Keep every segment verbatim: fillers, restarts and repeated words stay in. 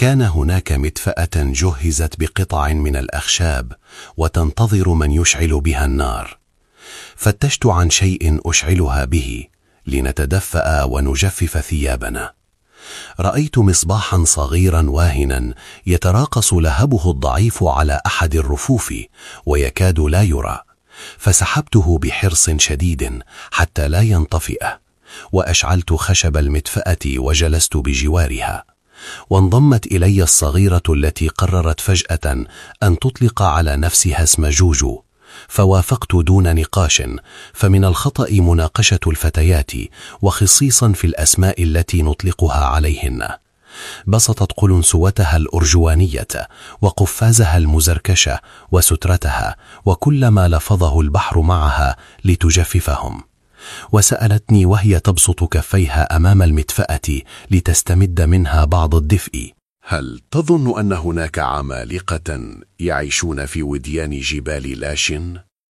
كان هناك مدفأة جهزت بقطع من الأخشاب وتنتظر من يشعل بها النار. فتشت عن شيء أشعلها به لنتدفأ ونجفف ثيابنا. رأيت مصباحا صغيرا واهنا يتراقص لهبه الضعيف على أحد الرفوف ويكاد لا يرى، فسحبته بحرص شديد حتى لا ينطفئ، وأشعلت خشب المدفأة وجلست بجوارها. وانضمت إلي الصغيرة التي قررت فجأة أن تطلق على نفسها اسم جوجو، فوافقت دون نقاش، فمن الخطأ مناقشة الفتيات وخصيصا في الأسماء التي نطلقها عليهن. بسطت قلنسوتها الأرجوانية وقفازها المزركشة وسترتها وكل ما لفظه البحر معها لتجففهم، وسألتني وهي تبسط كفيها أمام المدفأة لتستمد منها بعض الدفء: هل تظن أن هناك عمالقة يعيشون في وديان جبال لاشن؟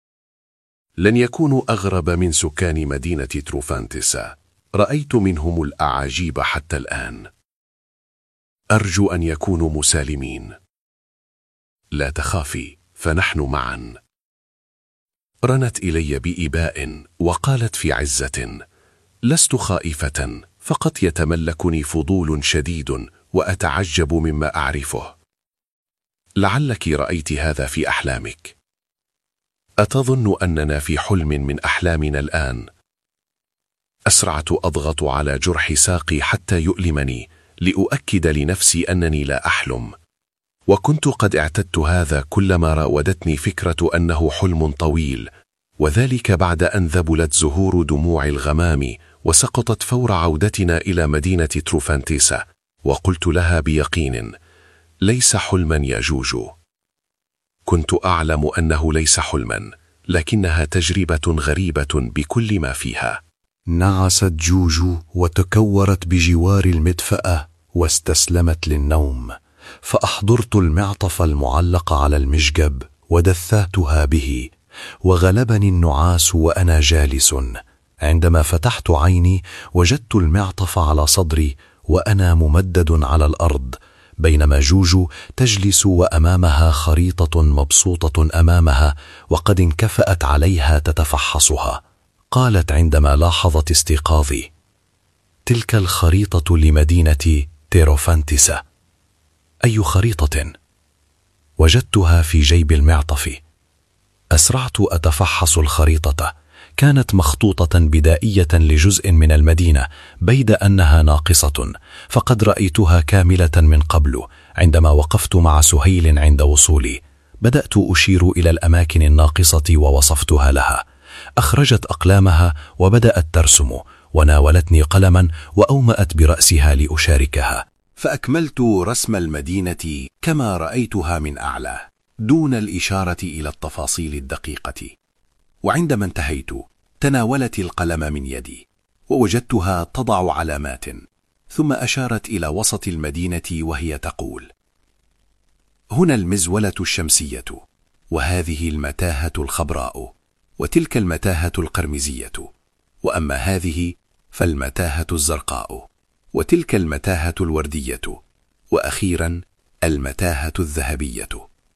لن يكونوا أغرب من سكان مدينة تروفانتسا. رأيت منهم الأعاجيب حتى الآن. أرجو أن يكونوا مسالمين. لا تخافي، فنحن معا. رنت إلي بإباء وقالت في عزة: لست خائفة، فقط يتملكني فضول شديد وأتعجب مما أعرفه. لعلك رأيت هذا في أحلامك. أتظن أننا في حلم من أحلامنا الآن؟ أسرعت أضغط على جرح ساقي حتى يؤلمني لأؤكد لنفسي أنني لا أحلم، وكنت قد اعتدت هذا كلما راودتني فكرة أنه حلم طويل، وذلك بعد أن ذبلت زهور دموع الغمام وسقطت فور عودتنا إلى مدينة تروفانتسا. وقلت لها بيقين: ليس حلما يا جوجو. كنت أعلم أنه ليس حلما، لكنها تجربة غريبة بكل ما فيها. نعست جوجو وتكورت بجوار المدفأة واستسلمت للنوم، فأحضرت المعطف المعلق على المشجب ودثاتها به، وغلبني النعاس وأنا جالس. عندما فتحت عيني وجدت المعطف على صدري وأنا ممدد على الأرض، بينما جوجو تجلس وأمامها خريطة مبسوطة أمامها وقد انكفأت عليها تتفحصها. قالت عندما لاحظت استيقاظي: تلك الخريطة لمدينة تيروفانتسا. أي خريطة؟ وجدتها في جيب المعطف. أسرعت أتفحص الخريطة. كانت مخطوطة بدائية لجزء من المدينة، بيد أنها ناقصة، فقد رأيتها كاملة من قبل عندما وقفت مع سهيل عند وصولي. بدأت أشير إلى الأماكن الناقصة ووصفتها لها. أخرجت أقلامها وبدأت ترسم، وناولتني قلما وأومأت برأسها لأشاركها. فأكملت رسم المدينة كما رأيتها من أعلى، دون الإشارة إلى التفاصيل الدقيقة. وعندما انتهيت تناولت القلم من يدي ووجدتها تضع علامات، ثم أشارت إلى وسط المدينة وهي تقول: هنا المزولة الشمسية، وهذه المتاهة الخضراء، وتلك المتاهة القرمزية، وأما هذه فالمتاهة الزرقاء، وتلك المتاهة الوردية، وأخيرا المتاهة الذهبية.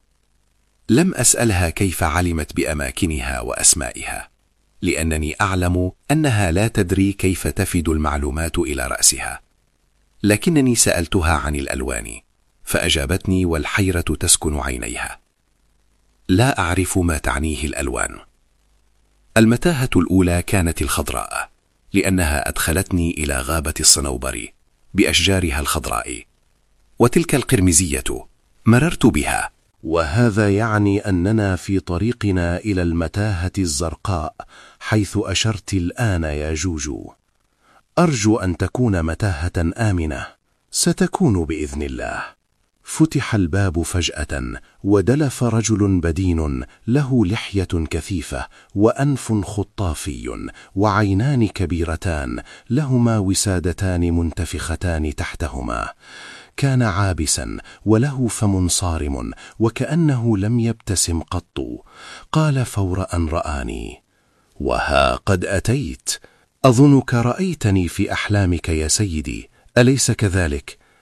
لم أسألها كيف علمت بأماكنها وأسمائها، لأنني أعلم أنها لا تدري كيف تفد المعلومات إلى رأسها، لكنني سألتها عن الألوان، فأجابتني والحيرة تسكن عينيها: لا أعرف ما تعنيه الألوان. المتاهة الأولى كانت الخضراء، لأنها أدخلتني إلى غابة الصنوبر بأشجارها الخضراء، وتلك القرمزية مررت بها، وهذا يعني أننا في طريقنا إلى المتاهة الزرقاء حيث أشرت الآن يا جوجو. أرجو أن تكون متاهة آمنة، ستكون بإذن الله. فتح الباب فجأة ودلف رجل بدين له لحية كثيفة وأنف خطافي وعينان كبيرتان لهما وسادتان منتفختان تحتهما. كان عابسا وله فم صارم وكأنه لم يبتسم قط. قال فور أن رآني: وها قد أتيت، أظنك رأيتني في أحلامك يا سيدي، أليس كذلك؟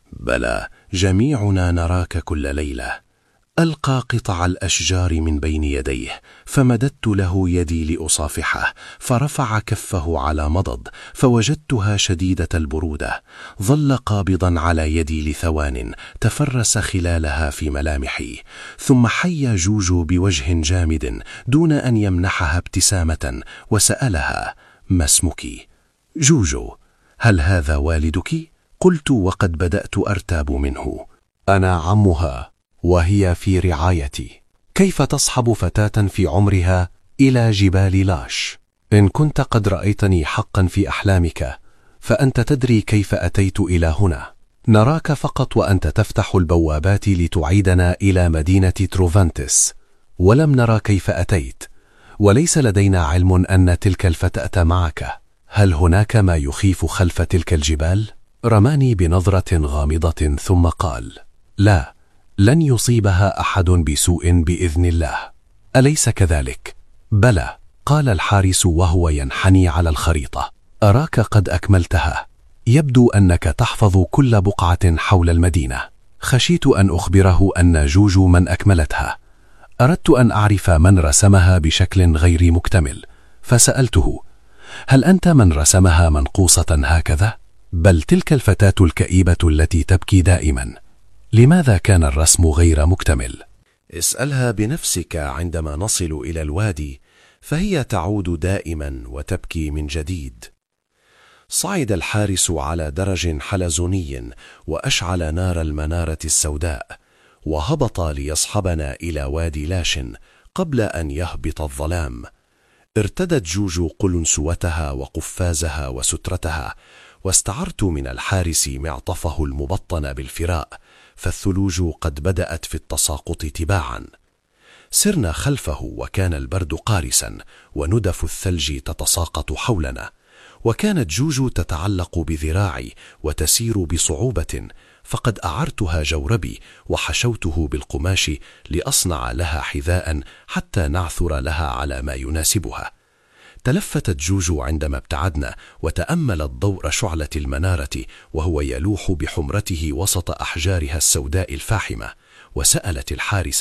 بلى، جميعنا نراك كل ليلة. ألقى قطع الأشجار من بين يديه، فمددت له يدي لأصافحه، فرفع كفه على مضض، فوجدتها شديدة البرودة. ظل قابضا على يدي لثوان، تفرس خلالها في ملامحي، ثم حي جوجو بوجه جامد دون أن يمنحها ابتسامة، وسألها: ما اسمك؟ جوجو. هل هذا والدك؟ قلت وقد بدأت أرتاب منه. أنا عمها، وهي في رعايتي. كيف تصحب فتاة في عمرها إلى جبال لاش؟ إن كنت قد رأيتني حقا في أحلامك فأنت تدري كيف أتيت إلى هنا. نراك فقط وأنت تفتح البوابات لتعيدنا إلى مدينة تروفانتس، ولم نرى كيف أتيت، وليس لدينا علم أن تلك الفتاة معك. هل هناك ما يخيف خلف تلك الجبال؟ رماني بنظرة غامضة ثم قال: لا، لن يصيبها أحد بسوء بإذن الله. أليس كذلك؟ بلى، قال الحارس وهو ينحني على الخريطة. أراك قد أكملتها. يبدو أنك تحفظ كل بقعة حول المدينة. خشيت أن أخبره أن جوجو من أكملتها. أردت أن أعرف من رسمها بشكل غير مكتمل، فسألته: هل أنت من رسمها منقوصة هكذا؟ بل تلك الفتاة الكئيبة التي تبكي دائما، لماذا كان الرسم غير مكتمل؟ اسألها بنفسك عندما نصل إلى الوادي، فهي تعود دائما وتبكي من جديد. صعد الحارس على درج حلزوني وأشعل نار المنارة السوداء، وهبط ليصحبنا إلى وادي لاش قبل أن يهبط الظلام. ارتدت جوجو قلنسوتها وقفازها وسترتها، واستعرت من الحارس معطفه المبطن بالفراء، فالثلوج قد بدأت في التساقط تباعا. سرنا خلفه وكان البرد قارسا، وندف الثلج تتساقط حولنا، وكانت جوجو تتعلق بذراعي وتسير بصعوبة، فقد أعرتها جوربي وحشوته بالقماش لأصنع لها حذاء حتى نعثر لها على ما يناسبها. تلفتت جوجو عندما ابتعدنا، وتأملت ضوء شعلة المنارة وهو يلوح بحمرته وسط أحجارها السوداء الفاحمة، وسألت الحارس: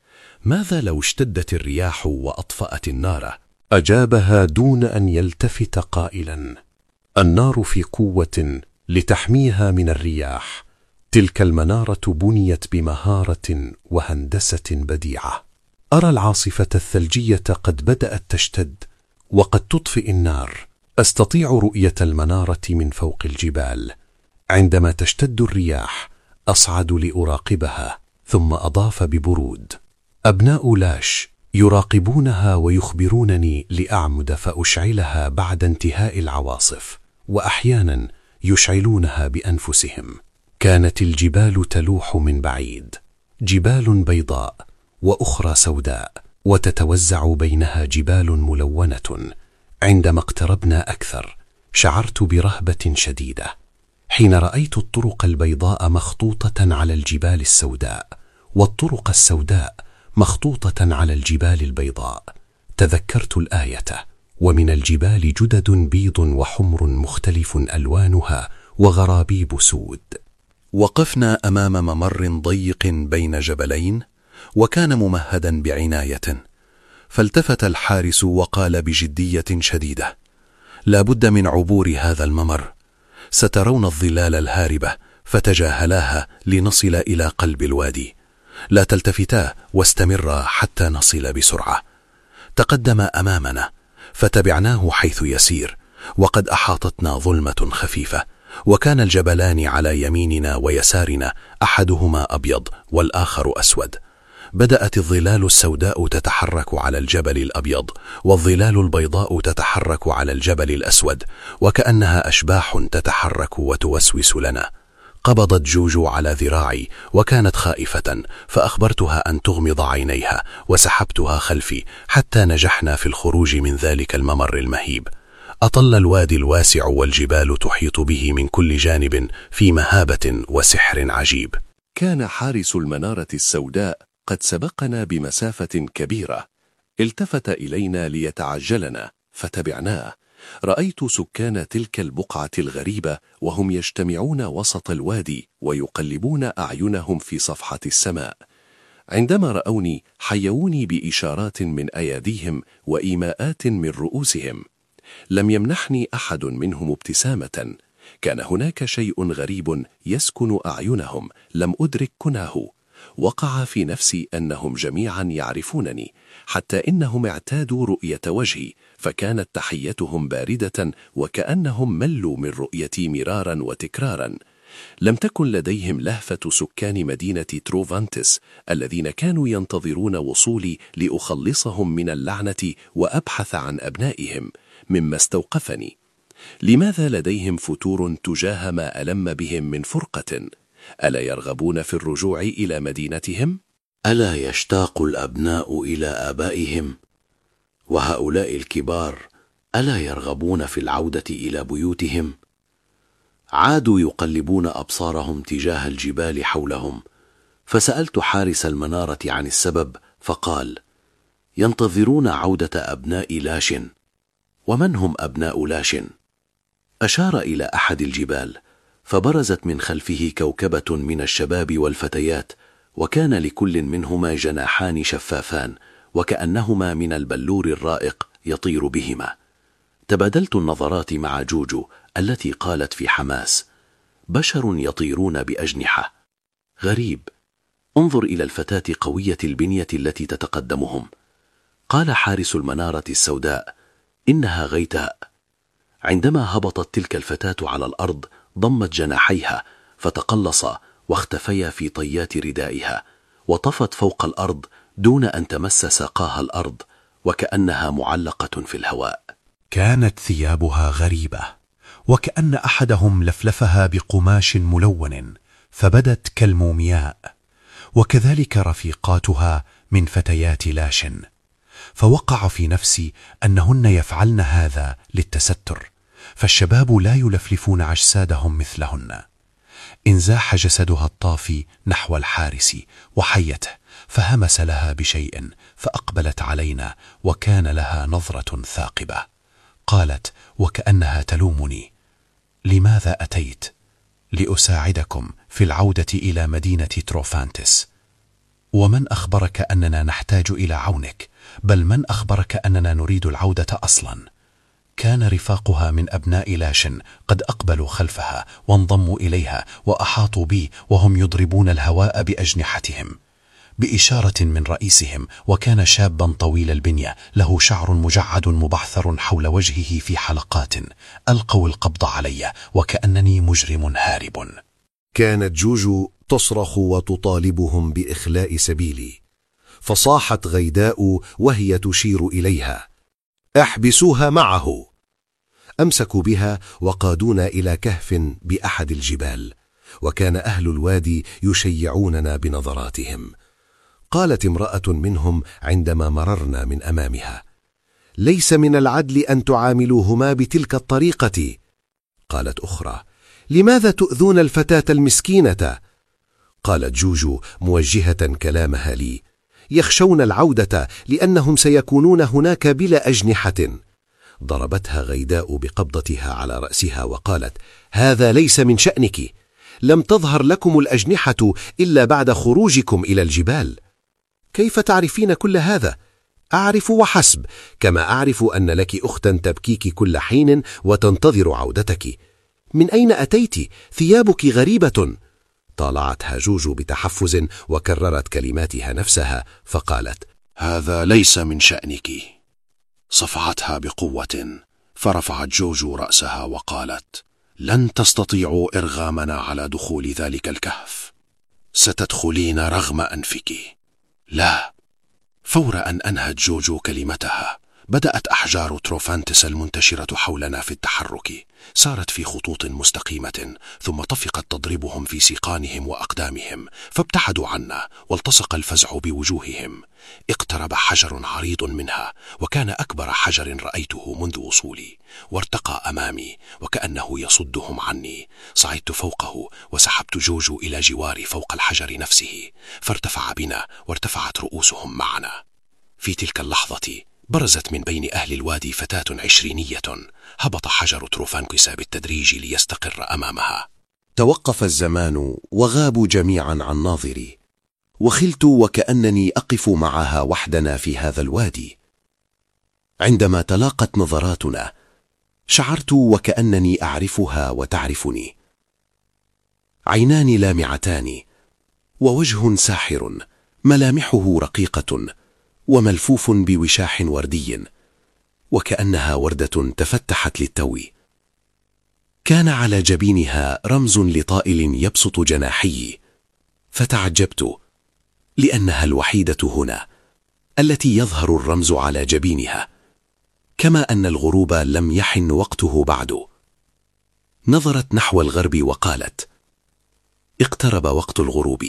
ماذا لو اشتدت الرياح وأطفأت النار؟ أجابها دون أن يلتفت قائلا: النار في قوة لتحميها من الرياح. تلك المنارة بنيت بمهارة وهندسة بديعة. أرى العاصفة الثلجية قد بدأت تشتد وقد تطفئ النار. أستطيع رؤية المنارة من فوق الجبال. عندما تشتد الرياح أصعد لأراقبها. ثم أضاف ببرود: أبناء لاش يراقبونها ويخبرونني لأعمد فأشعلها بعد انتهاء العواصف، وأحيانا يشعلونها بأنفسهم. كانت الجبال تلوح من بعيد، جبال بيضاء وأخرى سوداء، وتتوزع بينها جبال ملونة. عندما اقتربنا أكثر شعرت برهبة شديدة حين رأيت الطرق البيضاء مخطوطة على الجبال السوداء، والطرق السوداء مخطوطة على الجبال البيضاء. تذكرت الآية: ومن الجبال جدد بيض وحمر مختلف ألوانها وغرابيب سود. وقفنا أمام ممر ضيق بين جبلين، وكان ممهدا بعناية. فالتفت الحارس وقال بجدية شديدة: لا بد من عبور هذا الممر، سترون الظلال الهاربة، فتجاهلاها لنصل إلى قلب الوادي. لا تلتفتا واستمرا حتى نصل بسرعة. تقدم أمامنا فتبعناه حيث يسير، وقد أحاطتنا ظلمة خفيفة، وكان الجبلان على يميننا ويسارنا، أحدهما أبيض والآخر أسود. بدأت الظلال السوداء تتحرك على الجبل الأبيض، والظلال البيضاء تتحرك على الجبل الأسود، وكأنها أشباح تتحرك وتوسوس لنا. قبضت جوجو على ذراعي وكانت خائفة، فأخبرتها أن تغمض عينيها، وسحبتها خلفي حتى نجحنا في الخروج من ذلك الممر المهيب. أطل الوادي الواسع والجبال تحيط به من كل جانب في مهابة وسحر عجيب. كان حارس المنارة السوداء قد سبقنا بمسافة كبيرة. التفت إلينا ليتعجلنا فتبعناه، رأيت سكان تلك البقعة الغريبة وهم يجتمعون وسط الوادي ويقلبون أعينهم في صفحة السماء. عندما رأوني حيوني بإشارات من أيديهم وإيماءات من رؤوسهم. لم يمنحني أحد منهم ابتسامة. كان هناك شيء غريب يسكن أعينهم لم أدرك كناه. وقع في نفسي أنهم جميعا يعرفونني، حتى إنهم اعتادوا رؤية وجهي، فكانت تحيتهم باردة وكأنهم ملوا من رؤيتي مرارا وتكرارا. لم تكن لديهم لهفة سكان مدينة تروفانتس الذين كانوا ينتظرون وصولي لأخلصهم من اللعنة وأبحث عن أبنائهم، مما استوقفني. لماذا لديهم فتور تجاه ما ألم بهم من فرقة؟ ألا يرغبون في الرجوع إلى مدينتهم؟ ألا يشتاق الأبناء إلى آبائهم؟ وهؤلاء الكبار ألا يرغبون في العودة إلى بيوتهم؟ عادوا يقلبون أبصارهم تجاه الجبال حولهم، فسألت حارس المنارة عن السبب، فقال: ينتظرون عودة أبناء لاشن. ومن هم أبناء لاشن؟ أشار إلى أحد الجبال، فبرزت من خلفه كوكبة من الشباب والفتيات، وكان لكل منهما جناحان شفافان وكأنهما من البلور الرائق يطير بهما. تبادلت النظرات مع جوجو التي قالت في حماس: بشر يطيرون بأجنحة. غريب، انظر إلى الفتاة قوية البنية التي تتقدمهم. قال حارس المنارة السوداء: إنها غيتاء. عندما هبطت تلك الفتاة على الأرض ضمت جناحيها فتقلصا واختفيا في طيات ردائها، وطفت فوق الأرض دون أن تمس ساقاها الأرض، وكأنها معلقة في الهواء. كانت ثيابها غريبة، وكأن أحدهم لفلفها بقماش ملون فبدت كالمومياء، وكذلك رفيقاتها من فتيات لاشن. فوقع في نفسي أنهن يفعلن هذا للتستر، فالشباب لا يلفلفون أجسادهم مثلهن. انزاح جسدها الطافي نحو الحارس وحيته، فهمس لها بشيء فأقبلت علينا، وكان لها نظرة ثاقبة. قالت وكأنها تلومني: لماذا أتيت؟ لأساعدكم في العودة إلى مدينة تروفانتس. ومن أخبرك أننا نحتاج إلى عونك؟ بل من أخبرك أننا نريد العودة أصلا؟ كان رفاقها من أبناء لاشن قد أقبلوا خلفها وانضموا إليها وأحاطوا بي وهم يضربون الهواء بأجنحتهم بإشارة من رئيسهم، وكان شابا طويل البنية له شعر مجعد مبعثر حول وجهه في حلقات. ألقوا القبض علي وكأنني مجرم هارب. كانت جوجو تصرخ وتطالبهم بإخلاء سبيلي، فصاحت غيداء وهي تشير إليها: احبسوها معه. أمسكوا بها وقادونا إلى كهف بأحد الجبال، وكان أهل الوادي يشيعوننا بنظراتهم. قالت امرأة منهم عندما مررنا من أمامها: ليس من العدل أن تعاملوهما بتلك الطريقة. قالت أخرى: لماذا تؤذون الفتاة المسكينة؟ قالت جوجو موجهة كلامها لي: يخشون العودة لأنهم سيكونون هناك بلا أجنحة. ضربتها غيداء بقبضتها على رأسها وقالت: هذا ليس من شأنك، لم تظهر لكم الأجنحة إلا بعد خروجكم إلى الجبال. كيف تعرفين كل هذا؟ أعرف وحسب، كما أعرف أن لك أختا تبكيك كل حين وتنتظر عودتك. من أين أتيت؟ ثيابك غريبة. طالعتها جوجو بتحفز وكررت كلماتها نفسها، فقالت: هذا ليس من شأنك. صفعتها بقوة، فرفعت جوجو رأسها وقالت: لن تستطيعوا إرغامنا على دخول ذلك الكهف، ستدخلين رغم أنفك. لا. فور أن أنهت جوجو كلمتها بدأت أحجار تروفانتس المنتشرة حولنا في التحرك، سارت في خطوط مستقيمة، ثم طفقت تضربهم في سيقانهم وأقدامهم، فابتعدوا عنا والتصق الفزع بوجوههم. اقترب حجر عريض منها، وكان أكبر حجر رأيته منذ وصولي، وارتقى أمامي وكأنه يصدهم عني. صعدت فوقه وسحبت جوجو إلى جواري فوق الحجر نفسه، فارتفع بنا وارتفعت رؤوسهم معنا. في تلك اللحظة برزت من بين أهل الوادي فتاة عشرينية، هبط حجر تروفانتسا بالتدريج ليستقر أمامها. توقف الزمان وغابوا جميعا عن ناظري، وخلت وكأنني أقف معها وحدنا في هذا الوادي. عندما تلاقت نظراتنا شعرت وكأنني أعرفها وتعرفني. عينان لامعتان ووجه ساحر ملامحه رقيقة وملفوف بوشاح وردي، وكأنها وردة تفتحت للتو. كان على جبينها رمز لطائل يبسط جناحي، فتعجبت لأنها الوحيدة هنا التي يظهر الرمز على جبينها، كما أن الغروب لم يحن وقته بعد. نظرت نحو الغرب وقالت: اقترب وقت الغروب،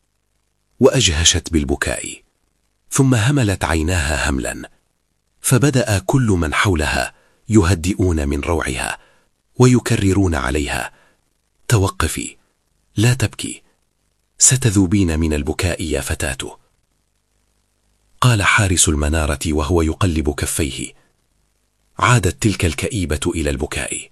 وأجهشت بالبكاء، ثم هملت عيناها هملا، فبدأ كل من حولها يهدئون من روعها ويكررون عليها: توقفي، لا تبكي، ستذوبين من البكاء يا فتاة. قال حارس المنارة وهو يقلب كفيه: عادت تلك الكئيبة إلى البكاء.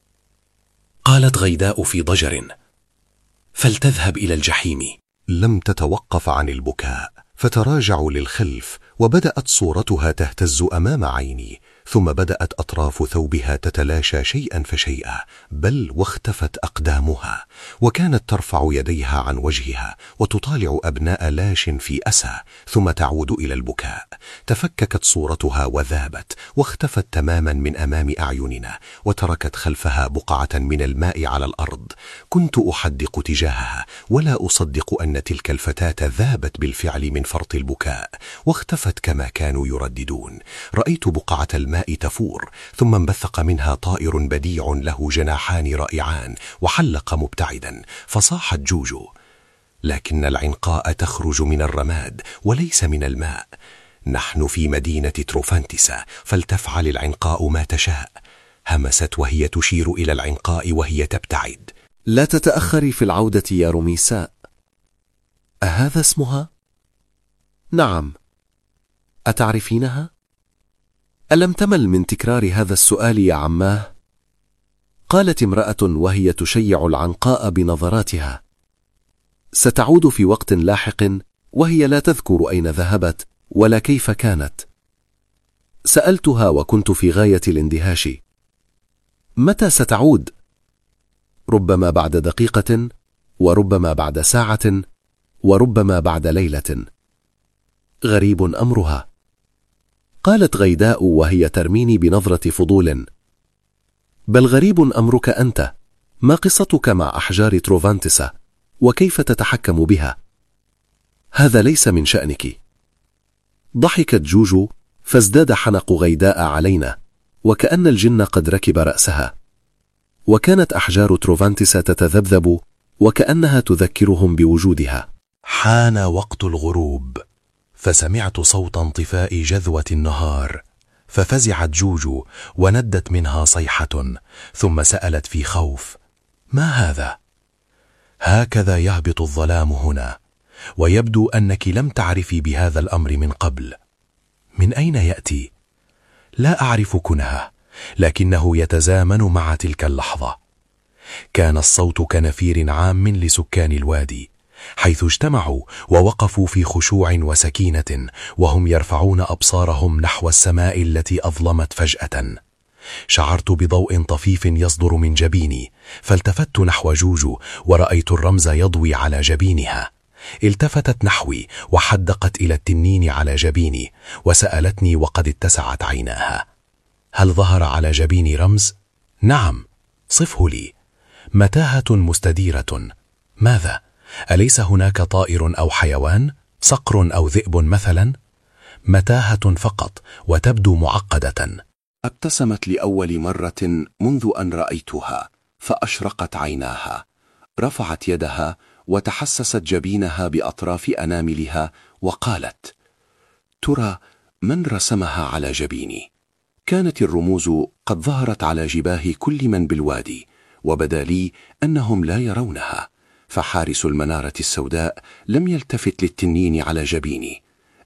قالت غيداء في ضجر: فلتذهب إلى الجحيم. لم تتوقف عن البكاء، فتراجعوا للخلف، وبدأت صورتها تهتز أمام عيني، ثم بدأت أطراف ثوبها تتلاشى شيئا فشيئا، بل واختفت أقدامها، وكانت ترفع يديها عن وجهها وتطالع أبناء لاش في أسى، ثم تعود إلى البكاء. تفككت صورتها وذابت واختفت تماما من أمام أعيننا، وتركت خلفها بقعة من الماء على الأرض. كنت أحدق تجاهها ولا أصدق أن تلك الفتاة ذابت بالفعل من فرط البكاء، واختفت كما كانوا يرددون. رأيت بقعة الماء تفور، ثم انبثق منها طائر بديع له جناحان رائعان وحلق مبتعدا، فصاحت جوجو: لكن العنقاء تخرج من الرماد وليس من الماء. نحن في مدينة تروفانتسا، فلتفعل العنقاء ما تشاء. همست وهي تشير إلى العنقاء وهي تبتعد: لا تتأخري في العودة يا رميساء. أهذا اسمها؟ نعم. أتعرفينها؟ ألم تمل من تكرار هذا السؤال يا عماه؟ قالت امرأة وهي تشيع العنقاء بنظراتها. ستعود في وقت لاحق، وهي لا تذكر أين ذهبت ولا كيف كانت. سألتها وكنت في غاية الاندهاش: متى ستعود؟ ربما بعد دقيقة، وربما بعد ساعة، وربما بعد ليلة. غريب أمرها. قالت غيداء وهي ترميني بنظرة فضول: بل غريب أمرك أنت. ما قصتك مع أحجار تروفانتسا؟ وكيف تتحكم بها؟ هذا ليس من شأنك. ضحكت جوجو، فازداد حنق غيداء علينا، وكأن الجن قد ركب رأسها. وكانت أحجار تروفانتسا تتذبذب، وكأنها تذكرهم بوجودها. حان وقت الغروب، فسمعت صوت انطفاء جذوة النهار، ففزعت جوجو وندت منها صيحة، ثم سألت في خوف: ما هذا؟ هكذا يهبط الظلام هنا، ويبدو أنك لم تعرفي بهذا الأمر من قبل. من أين يأتي؟ لا أعرف كنهه، لكنه يتزامن مع تلك اللحظة. كان الصوت كنفير عام لسكان الوادي، حيث اجتمعوا ووقفوا في خشوع وسكينة، وهم يرفعون أبصارهم نحو السماء التي أظلمت فجأة. شعرت بضوء طفيف يصدر من جبيني، فالتفت نحو جوجو ورأيت الرمز يضوي على جبينها. التفتت نحوي وحدقت إلى التنين على جبيني، وسألتني وقد اتسعت عيناها: هل ظهر على جبيني رمز؟ نعم، صفه لي. متاهة مستديرة. ماذا؟ أليس هناك طائر أو حيوان؟ صقر أو ذئب مثلا؟ متاهة فقط، وتبدو معقدة. ابتسمت لأول مرة منذ أن رأيتها، فأشرقت عيناها. رفعت يدها وتحسست جبينها بأطراف أناملها، وقالت: ترى من رسمها على جبيني؟ كانت الرموز قد ظهرت على جباه كل من بالوادي، وبدا لي أنهم لا يرونها، فحارس المنارة السوداء لم يلتفت للتنين على جبيني.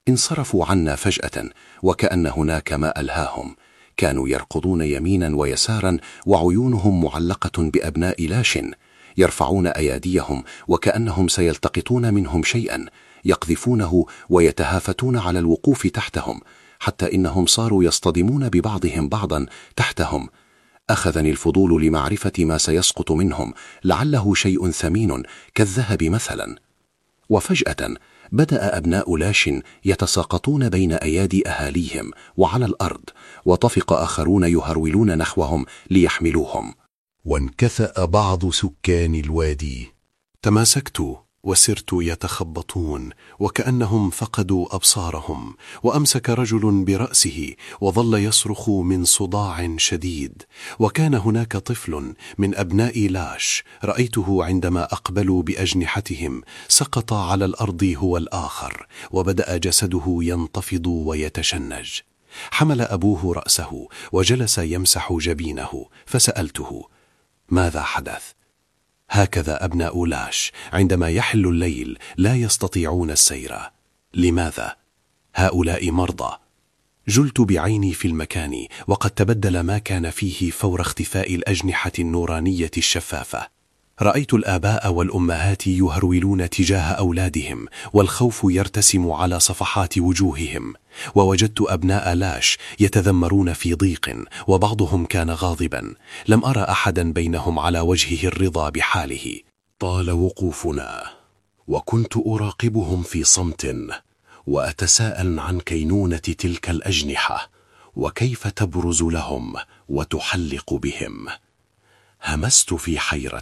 انصرفوا عنا فجأة وكأن هناك ما ألهاهم. كانوا يركضون يمينا ويسارا وعيونهم معلقة بأبناء لاش، يرفعون أياديهم وكأنهم سيلتقطون منهم شيئا، يقذفونه ويتهافتون على الوقوف تحتهم، حتى إنهم صاروا يصطدمون ببعضهم بعضا تحتهم. أخذني الفضول لمعرفة ما سيسقط منهم، لعله شيء ثمين كالذهب مثلا. وفجأة بدأ أبناء لاش يتساقطون بين أيادي أهاليهم وعلى الأرض، وطفق آخرون يهرولون نحوهم ليحملوهم. وانكثأ بعض سكان الوادي. تماسكت وسرت يتخبطون وكأنهم فقدوا أبصارهم، وأمسك رجل برأسه وظل يصرخ من صداع شديد. وكان هناك طفل من أبناء لاش رأيته عندما أقبلوا بأجنحتهم سقط على الأرض هو الآخر، وبدأ جسده ينتفض ويتشنج. حمل أبوه رأسه وجلس يمسح جبينه، فسألته: ماذا حدث؟ هكذا أبناء لاش عندما يحل الليل لا يستطيعون السير. لماذا؟ هؤلاء مرضى. جلت بعيني في المكان، وقد تبدل ما كان فيه فور اختفاء الأجنحة النورانية الشفافة. رأيت الآباء والأمهات يهرولون تجاه أولادهم، والخوف يرتسم على صفحات وجوههم. ووجدت أبناء لاش يتذمرون في ضيق، وبعضهم كان غاضبا. لم أرى أحدا بينهم على وجهه الرضا بحاله. طال وقوفنا، وكنت أراقبهم في صمت، وأتساءل عن كينونة تلك الأجنحة، وكيف تبرز لهم وتحلق بهم. همست في حيرة.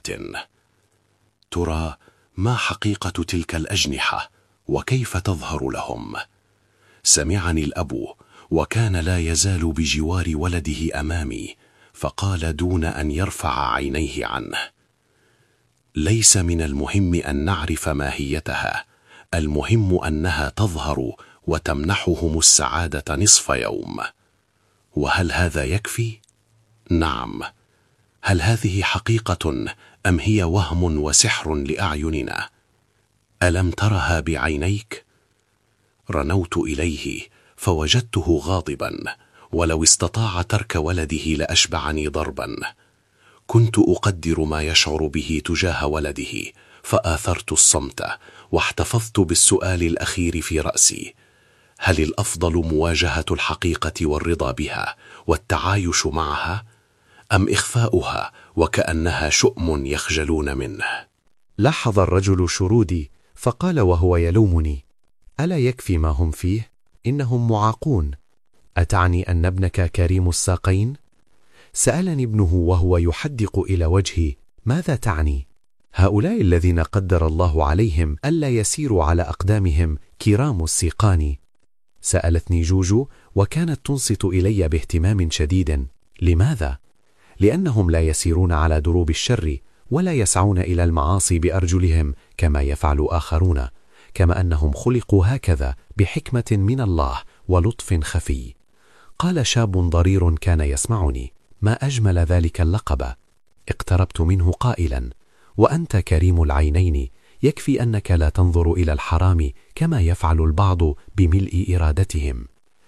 ترى ما حقيقة تلك الأجنحة، وكيف تظهر لهم؟ سمعني الأب، وكان لا يزال بجوار ولده أمامي، فقال دون أن يرفع عينيه عنه: ليس من المهم أن نعرف ماهيتها، المهم أنها تظهر وتمنحهم السعادة نصف يوم. وهل هذا يكفي؟ نعم. هل هذه حقيقة أم هي وهم وسحر لأعيننا؟ ألم ترها بعينيك؟ رنوت إليه فوجدته غاضبا، ولو استطاع ترك ولده لأشبعني ضربا. كنت أقدر ما يشعر به تجاه ولده، فآثرت الصمت واحتفظت بالسؤال الأخير في رأسي: هل الأفضل مواجهة الحقيقة والرضا بها والتعايش معها، أم إخفاؤها وكأنها شؤم يخجلون منه؟ لاحظ الرجل شرودي فقال وهو يلومني: ألا يكفي ما هم فيه؟ إنهم معاقون. أتعني أن ابنك كريم الساقين؟ سألني ابنه وهو يحدق إلى وجهي: ماذا تعني؟ هؤلاء الذين قدر الله عليهم ألا يسيروا على أقدامهم كرام السيقان. سألتني جوجو وكانت تنصت إلي باهتمام شديد. لماذا؟ لأنهم لا يسيرون على دروب الشر، ولا يسعون إلى المعاصي بأرجلهم كما يفعل آخرون، كما أنهم خلقوا هكذا بحكمة من الله ولطف خفي. قال شاب ضرير كان يسمعني: ما أجمل ذلك اللقب. اقتربت منه قائلا: وأنت كريم العينين، يكفي أنك لا تنظر إلى الحرام كما يفعل البعض بملء إرادتهم.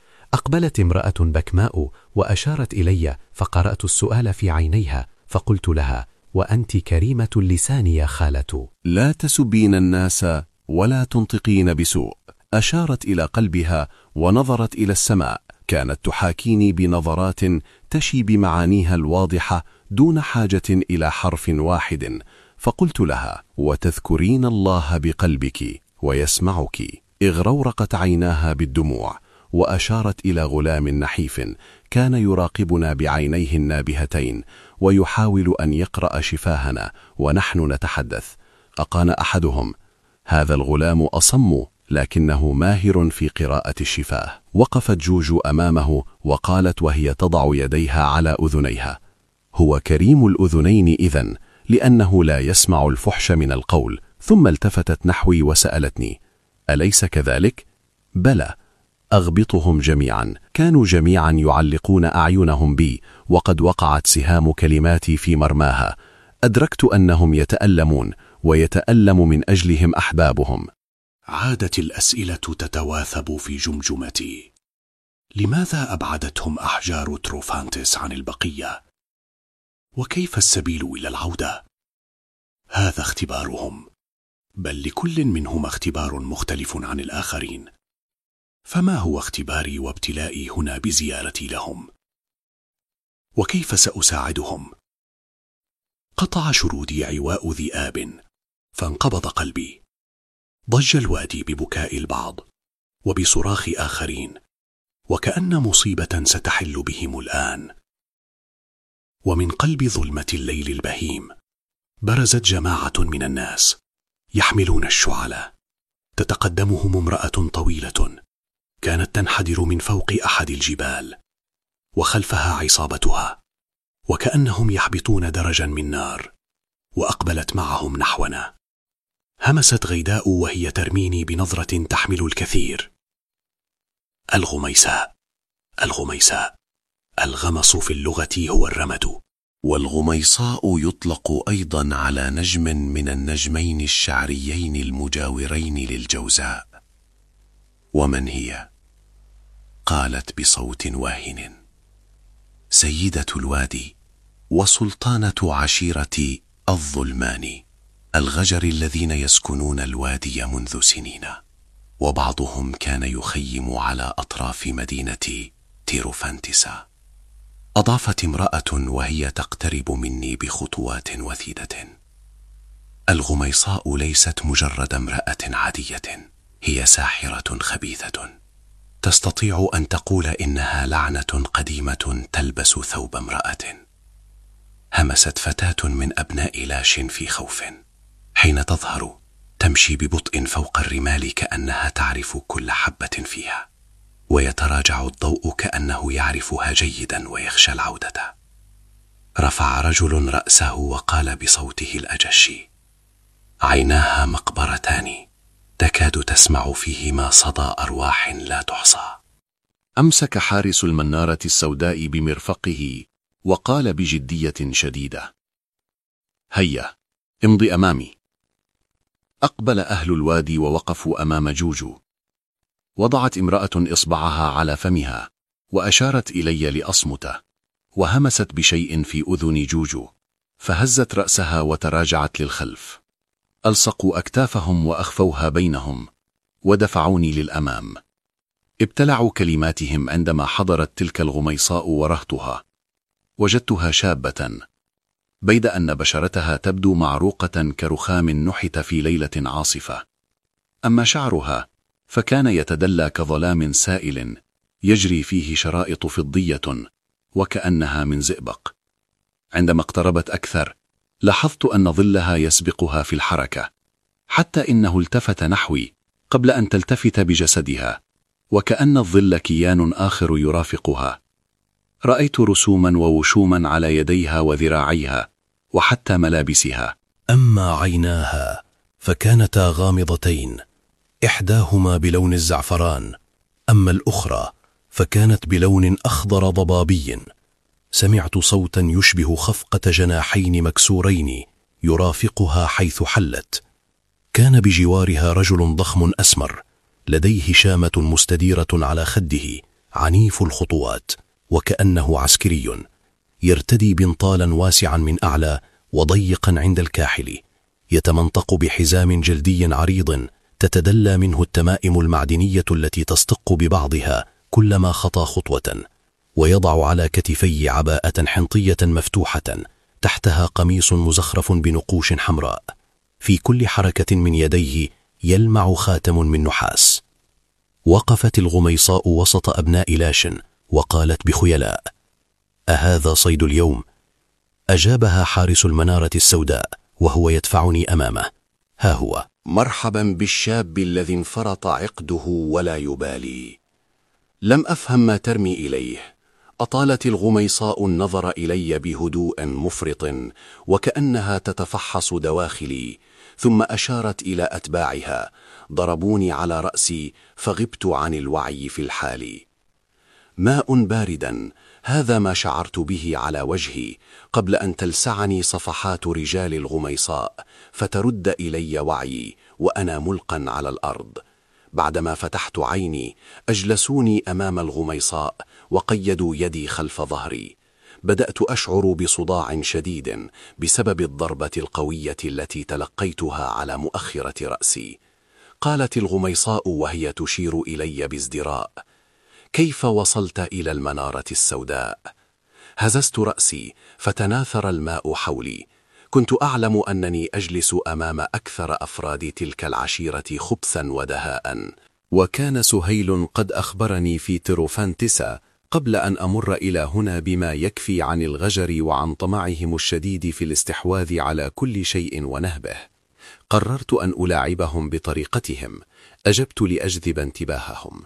أقبلت امرأة بكماء وأشارت إلي، فقرأت السؤال في عينيها، فقلت لها: وأنت كريمة اللسان يا خالة. لا تسبين الناس ولا تنطقين بسوء. أشارت إلى قلبها ونظرت إلى السماء، كانت تحاكيني بنظرات تشي بمعانيها الواضحة دون حاجة إلى حرف واحد. فقلت لها: وتذكرين الله بقلبك ويسمعك. اغرورقت عيناها بالدموع، وأشارت إلى غلام نحيف كان يراقبنا بعينيه النابهتين ويحاول أن يقرأ شفاهنا ونحن نتحدث. أقان أحدهم: هذا الغلام أصم لكنه ماهر في قراءة الشفاه. وقفت جوجو أمامه وقالت وهي تضع يديها على أذنيها: هو كريم الأذنين إذن، لأنه لا يسمع الفحش من القول. ثم التفتت نحوي وسألتني: أليس كذلك؟ بلى. أغبطهم جميعا. كانوا جميعا يعلقون أعينهم بي، وقد وقعت سهام كلماتي في مرماها. أدركت أنهم يتألمون، ويتألم من أجلهم أحبابهم. عادت الأسئلة تتواثب في جمجمتي. لماذا أبعدتهم أحجار تروفانتس عن البقية؟ وكيف السبيل إلى العودة؟ هذا اختبارهم، بل لكل منهما اختبار مختلف عن الآخرين. فما هو اختباري وابتلائي هنا بزيارتي لهم؟ وكيف سأساعدهم؟ قطع شرودي عواء ذئاب، فانقبض قلبي. ضج الوادي ببكاء البعض وبصراخ آخرين، وكأن مصيبة ستحل بهم الآن. ومن قلب ظلمة الليل البهيم برزت جماعة من الناس يحملون الشعلة. تتقدمهم امرأة طويلة كانت تنحدر من فوق أحد الجبال، وخلفها عصابتها، وكأنهم يحبطون درجا من نار، وأقبلت معهم نحونا. همست غيداء وهي ترميني بنظرة تحمل الكثير. الغميساء، الغميساء. الغمص في اللغة هو الرمد. والغميصاء يطلق أيضا على نجم من النجمين الشعريين المجاورين للجوزاء. ومن هي؟ قالت بصوت واهن: سيدة الوادي وسلطانة عشيرة الظلمان، الغجر الذين يسكنون الوادي منذ سنين، وبعضهم كان يخيم على أطراف مدينة تيروفانتسا. أضافت امرأة وهي تقترب مني بخطوات وثيدة: الغميصاء ليست مجرد امرأة عادية، هي ساحرة خبيثة، تستطيع أن تقول إنها لعنة قديمة تلبس ثوب امرأة. همست فتاة من أبناء لاش في خوف. حين تظهر تمشي ببطء فوق الرمال كأنها تعرف كل حبة فيها، ويتراجع الضوء كأنه يعرفها جيدا ويخشى العودة. رفع رجل رأسه وقال بصوته الأجش: عيناها مقبرتان تكاد تسمع فيهما صدى أرواح لا تحصى. أمسك حارس المنارة السوداء بمرفقه وقال بجدية شديدة: هيا امضي أمامي. أقبل أهل الوادي ووقفوا أمام جوجو. وضعت امرأة إصبعها على فمها وأشارت إلي لأصمت، وهمست بشيء في أذن جوجو، فهزت رأسها وتراجعت للخلف. ألصقوا أكتافهم وأخفوها بينهم ودفعوني للأمام. ابتلعوا كلماتهم عندما حضرت تلك الغميصاء ورهطها. وجدتها شابة، بيد أن بشرتها تبدو معروقة كرخام نحت في ليلة عاصفة. أما شعرها فكان يتدلى كظلام سائل يجري فيه شرائط فضية وكأنها من زئبق. عندما اقتربت أكثر لاحظت أن ظلها يسبقها في الحركة، حتى إنه التفت نحوي قبل أن تلتفت بجسدها، وكأن الظل كيان آخر يرافقها. رأيت رسوما ووشوما على يديها وذراعيها وحتى ملابسها. أما عيناها فكانتا غامضتين، إحداهما بلون الزعفران، أما الأخرى فكانت بلون أخضر ضبابي. سمعت صوتا يشبه خفقة جناحين مكسورين يرافقها حيث حلت. كان بجوارها رجل ضخم أسمر، لديه شامة مستديرة على خده، عنيف الخطوات وكأنه عسكري، يرتدي بنطالا واسعا من أعلى وضيقا عند الكاحل، يتمنطق بحزام جلدي عريض تتدلى منه التمائم المعدنية التي تصطق ببعضها كلما خطى خطوة، ويضع على كتفي عباءة حنطية مفتوحة تحتها قميص مزخرف بنقوش حمراء. في كل حركة من يديه يلمع خاتم من نحاس. وقفت الغميصاء وسط أبناء لاش وقالت بخيلاء: أهذا صيد اليوم؟ أجابها حارس المنارة السوداء وهو يدفعني أمامه: ها هو. مرحبا بالشاب الذي انفرط عقده ولا يبالي. لم أفهم ما ترمي إليه. أطالت الغميصاء النظر إلي بهدوء مفرط وكأنها تتفحص دواخلي، ثم أشارت إلى أتباعها. ضربوني على رأسي فغبت عن الوعي في الحال. ماء باردا، هذا ما شعرت به على وجهي قبل أن تلسعني صفحات رجال الغميصاء فترد إلي وعي وأنا ملقى على الأرض. بعدما فتحت عيني أجلسوني أمام الغميصاء وقيدوا يدي خلف ظهري. بدأت أشعر بصداع شديد بسبب الضربة القوية التي تلقيتها على مؤخرة رأسي. قالت الغميصاء وهي تشير إلي بازدراء: كيف وصلت إلى المنارة السوداء؟ هززت رأسي فتناثر الماء حولي. كنت أعلم أنني أجلس أمام أكثر أفراد تلك العشيرة خبثا ودهاء، وكان سهيل قد أخبرني في تروفانتسا قبل أن أمر إلى هنا بما يكفي عن الغجر وعن طمعهم الشديد في الاستحواذ على كل شيء ونهبه. قررت أن ألاعبهم بطريقتهم. أجبت لأجذب انتباههم.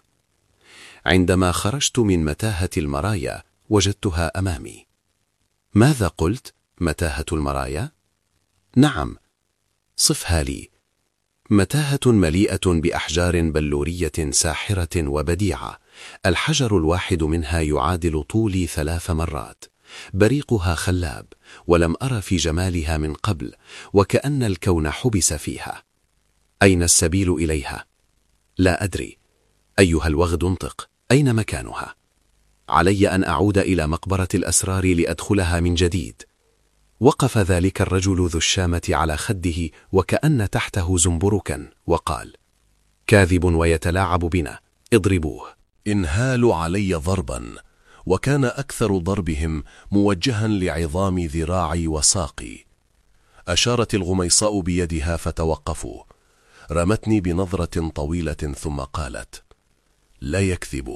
عندما خرجت من متاهة المرايا وجدتها أمامي. ماذا قلت؟ متاهة المرايا؟ نعم، صفها لي. متاهة مليئة بأحجار بلورية ساحرة وبديعة، الحجر الواحد منها يعادل طولي ثلاث مرات. بريقها خلاب، ولم أرى في جمالها من قبل، وكأن الكون حبس فيها. أين السبيل إليها؟ لا أدري. أيها الوغد انطق، أين مكانها؟ علي أن أعود إلى مقبرة الأسرار لأدخلها من جديد. وقف ذلك الرجل ذو الشامة على خده وكأن تحته زنبركا، وقال: كاذب ويتلاعب بنا، اضربوه. انهالوا علي ضربا، وكان أكثر ضربهم موجها لعظام ذراعي وساقي. أشارت الغميصاء بيدها فتوقفوا. رمتني بنظرة طويلة ثم قالت: لا يكذب.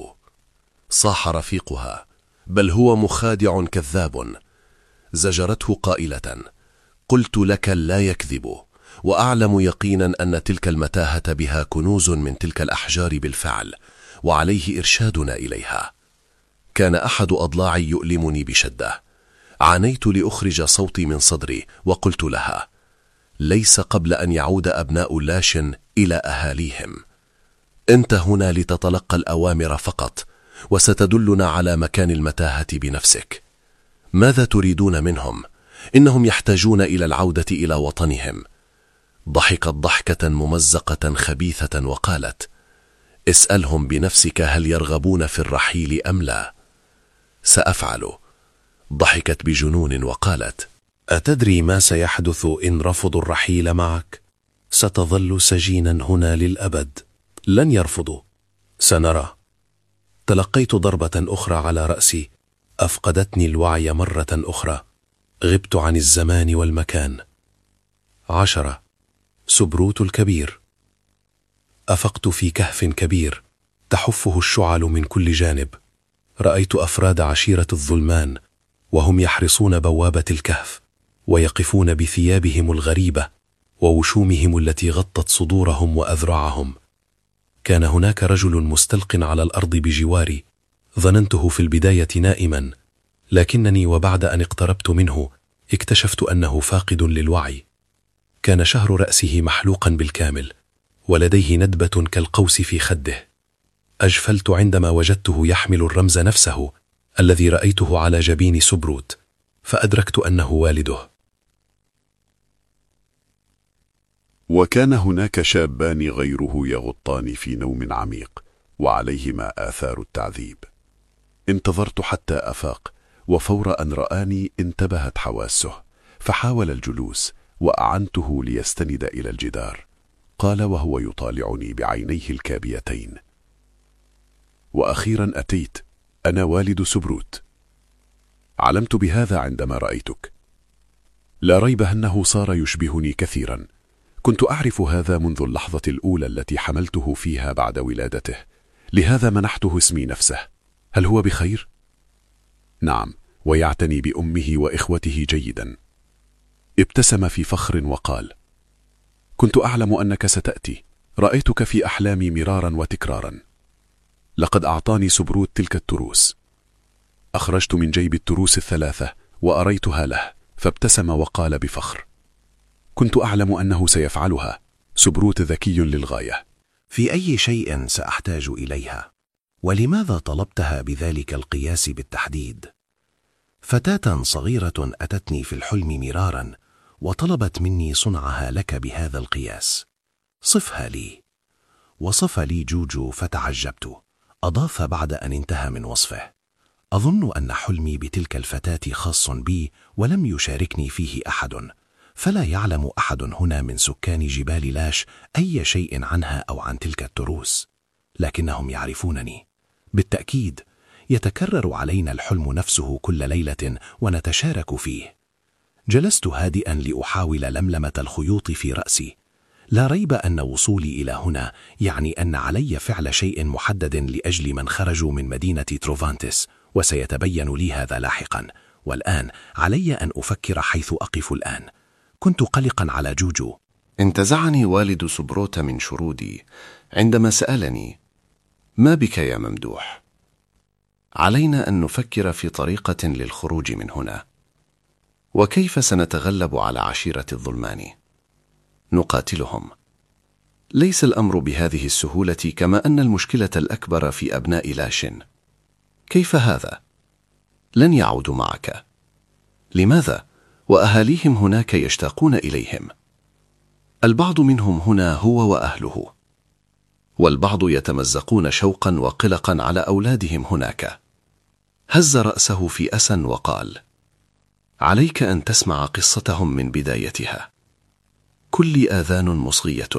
صاح رفيقها: بل هو مخادع كذاب. زجرته قائلة: قلت لك لا يكذب، وأعلم يقينا أن تلك المتاهة بها كنوز من تلك الأحجار بالفعل، وعليه إرشادنا إليها. كان أحد أضلاعي يؤلمني بشدة. عانيت لأخرج صوتي من صدري وقلت لها: ليس قبل أن يعود أبناء لاشن إلى أهاليهم. أنت هنا لتتلقى الأوامر فقط، وستدلنا على مكان المتاهة بنفسك. ماذا تريدون منهم؟ إنهم يحتاجون إلى العودة إلى وطنهم. ضحكت ضحكة ممزقة خبيثة وقالت: اسألهم بنفسك هل يرغبون في الرحيل أم لا. سأفعل. ضحكت بجنون وقالت: أتدري ما سيحدث إن رفضوا الرحيل معك؟ ستظل سجينا هنا للأبد. لن يرفضوا، سنرى. تلقيت ضربة أخرى على رأسي أفقدتني الوعي مرة أخرى. غبت عن الزمان والمكان. عشرة. سبروت الكبير. أفقت في كهف كبير تحفه الشعل من كل جانب. رأيت أفراد عشيرة الظلمان وهم يحرسون بوابة الكهف، ويقفون بثيابهم الغريبة ووشومهم التي غطت صدورهم وأذرعهم. كان هناك رجل مستلق على الأرض بجواري. ظننته في البداية نائما، لكنني وبعد أن اقتربت منه اكتشفت أنه فاقد للوعي. كان شهر رأسه محلوقا بالكامل، ولديه ندبة كالقوس في خده. أجفلت عندما وجدته يحمل الرمز نفسه الذي رأيته على جبين سبروت، فأدركت أنه والده. وكان هناك شابان غيره يغطان في نوم عميق، وعليهما آثار التعذيب. انتظرت حتى أفاق، وفور أن رآني انتبهت حواسه، فحاول الجلوس، وأعنته ليستند إلى الجدار. قال وهو يطالعني بعينيه الكابيتين: وأخيرا أتيت، أنا والد سبروت. علمت بهذا عندما رأيتك. لا ريب أنه صار يشبهني كثيرا. كنت أعرف هذا منذ اللحظة الأولى التي حملته فيها بعد ولادته، لهذا منحته اسمي نفسه. هل هو بخير؟ نعم، ويعتني بأمه وإخوته جيدا. ابتسم في فخر وقال: كنت أعلم أنك ستأتي، رأيتك في أحلامي مرارا وتكرارا. لقد أعطاني سبروت تلك التروس. أخرجت من جيب التروس الثلاثة وأريتها له، فابتسم وقال بفخر: كنت أعلم أنه سيفعلها. سبروت ذكي للغاية. في أي شيء سأحتاج إليها؟ ولماذا طلبتها بذلك القياس بالتحديد؟ فتاة صغيرة أتتني في الحلم مرارا وطلبت مني صنعها لك بهذا القياس. صفها لي. وصف لي جوجو فتعجبت. أضاف بعد أن انتهى من وصفه: أظن أن حلمي بتلك الفتاة خاص بي ولم يشاركني فيه أحد، فلا يعلم أحد هنا من سكان جبال لاش أي شيء عنها أو عن تلك التروس، لكنهم يعرفونني. بالتأكيد يتكرر علينا الحلم نفسه كل ليلة ونتشارك فيه. جلست هادئا لأحاول لملمة الخيوط في رأسي. لا ريب أن وصولي إلى هنا يعني أن علي فعل شيء محدد لأجل من خرجوا من مدينة تروفانتس، وسيتبين لي هذا لاحقا. والآن علي أن أفكر حيث أقف الآن. كنت قلقا على جوجو. انتزعني والد سبروت من شرودي عندما سألني: ما بك يا ممدوح؟ علينا أن نفكر في طريقة للخروج من هنا. وكيف سنتغلب على عشيرة الظلمان؟ نقاتلهم. ليس الأمر بهذه السهولة، كما أن المشكلة الأكبر في أبناء لاشن. كيف هذا؟ لن يعودوا معك. لماذا؟ وأهاليهم هناك يشتاقون إليهم. البعض منهم هنا هو وأهله، والبعض يتمزقون شوقا وقلقا على أولادهم هناك. هز رأسه في أسى وقال: عليك أن تسمع قصتهم من بدايتها. كل آذان مصغية.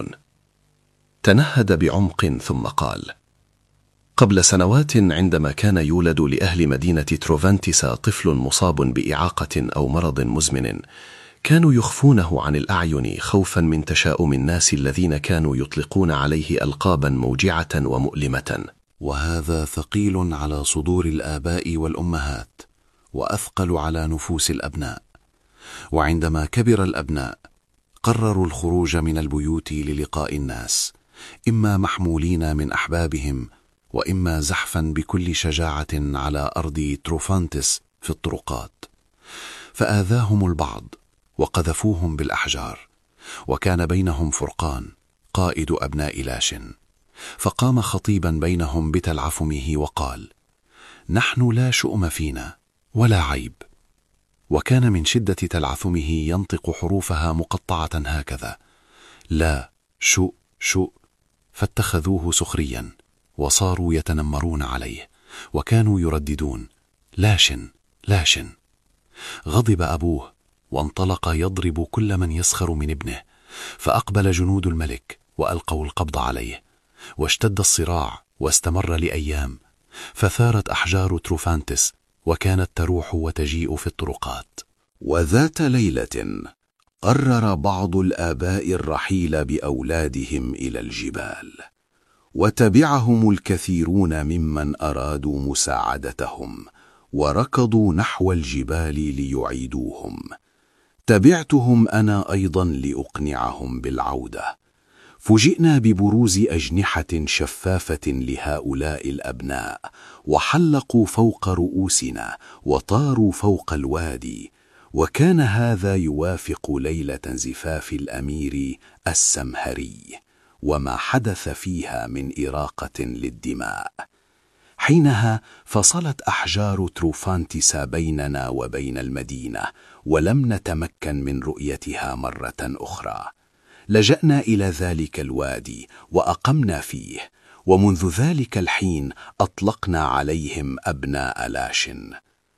تنهد بعمق ثم قال: قبل سنوات عندما كان يولد لأهل مدينة تروفانتس طفل مصاب بإعاقة أو مرض مزمن، كانوا يخفونه عن الأعين خوفا من تشاؤم الناس الذين كانوا يطلقون عليه ألقابا موجعة ومؤلمة. وهذا ثقيل على صدور الآباء والأمهات، وأثقل على نفوس الأبناء. وعندما كبر الأبناء قرروا الخروج من البيوت للقاء الناس، إما محمولين من أحبابهم، وإما زحفا بكل شجاعة على أرض تروفانتس في الطرقات. فآذاهم البعض وقذفوهم بالأحجار، وكان بينهم فرقان قائد أبناء لاشن، فقام خطيبا بينهم بتلعثمه وقال: نحن لا شؤم فينا ولا عيب. وكان من شدة تلعثمه ينطق حروفها مقطعة هكذا: لا شؤ شؤ. فاتخذوه سخريا وصاروا يتنمرون عليه، وكانوا يرددون: لاشن لاشن. غضب أبوه وانطلق يضرب كل من يسخر من ابنه، فأقبل جنود الملك وألقوا القبض عليه، واشتد الصراع واستمر لأيام، فثارت أحجار تروفانتس وكانت تروح وتجيء في الطرقات. وذات ليلة قرر بعض الآباء الرحيل بأولادهم إلى الجبال، وتبعهم الكثيرون ممن أرادوا مساعدتهم، وركضوا نحو الجبال ليعيدوهم. تبعتهم أنا أيضا لأقنعهم بالعودة. فوجئنا ببروز أجنحة شفافة لهؤلاء الأبناء، وحلقوا فوق رؤوسنا وطاروا فوق الوادي. وكان هذا يوافق ليلة زفاف الأمير السمهري، وما حدث فيها من إراقة للدماء. حينها فصلت أحجار تروفانتس بيننا وبين المدينة، ولم نتمكن من رؤيتها مرة أخرى. لجأنا إلى ذلك الوادي وأقمنا فيه، ومنذ ذلك الحين أطلقنا عليهم أبناء لاشن.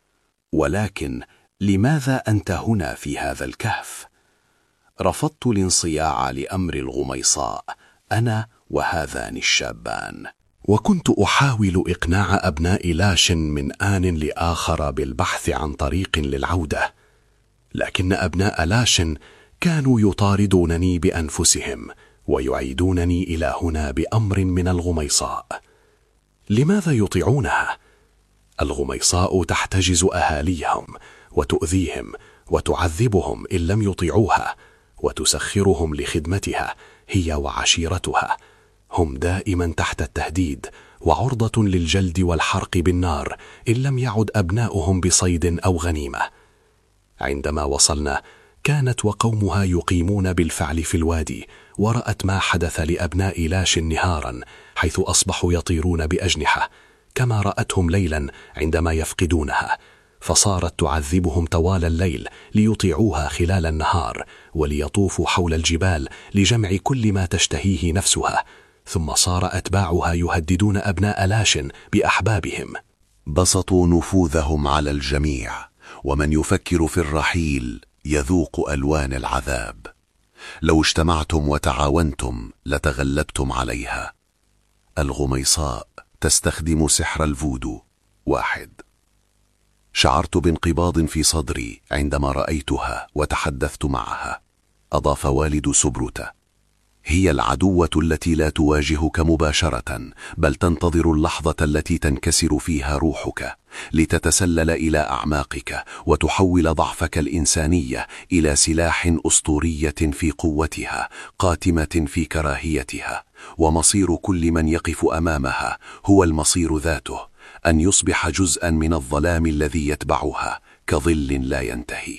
ولكن لماذا أنت هنا في هذا الكهف؟ رفضت الانصياع لأمر الغميصاء أنا وهذان الشابان، وكنت أحاول إقناع أبناء لاشن من آن لآخر بالبحث عن طريق للعودة، لكن أبناء لاشن كانوا يطاردونني بأنفسهم ويعيدونني إلى هنا بأمر من الغميصاء. لماذا يطيعونها؟ الغميصاء تحتجز أهاليهم وتؤذيهم وتعذبهم إن لم يطيعوها، وتسخرهم لخدمتها هي وعشيرتها. هم دائما تحت التهديد وعرضة للجلد والحرق بالنار إن لم يعد أبناؤهم بصيد أو غنيمة. عندما وصلنا كانت وقومها يقيمون بالفعل في الوادي، ورأت ما حدث لأبناء لاشن نهارا، حيث أصبحوا يطيرون بأجنحة، كما رأتهم ليلا عندما يفقدونها. فصارت تعذبهم طوال الليل ليطيعوها خلال النهار، وليطوفوا حول الجبال لجمع كل ما تشتهيه نفسها. ثم صار أتباعها يهددون أبناء لاشن بأحبابهم. بسطوا نفوذهم على الجميع، ومن يفكر في الرحيل يذوق ألوان العذاب. لو اجتمعتم وتعاونتم لتغلبتم عليها. الغميصاء تستخدم سحر الفودو. واحد. شعرت بانقباض في صدري عندما رأيتها وتحدثت معها. أضاف والد سبروت: هي العدوة التي لا تواجهك مباشرة، بل تنتظر اللحظة التي تنكسر فيها روحك لتتسلل إلى أعماقك وتحول ضعفك الإنسانية إلى سلاح أسطورية في قوتها، قاتمة في كراهيتها. ومصير كل من يقف أمامها هو المصير ذاته، أن يصبح جزءا من الظلام الذي يتبعها كظل لا ينتهي.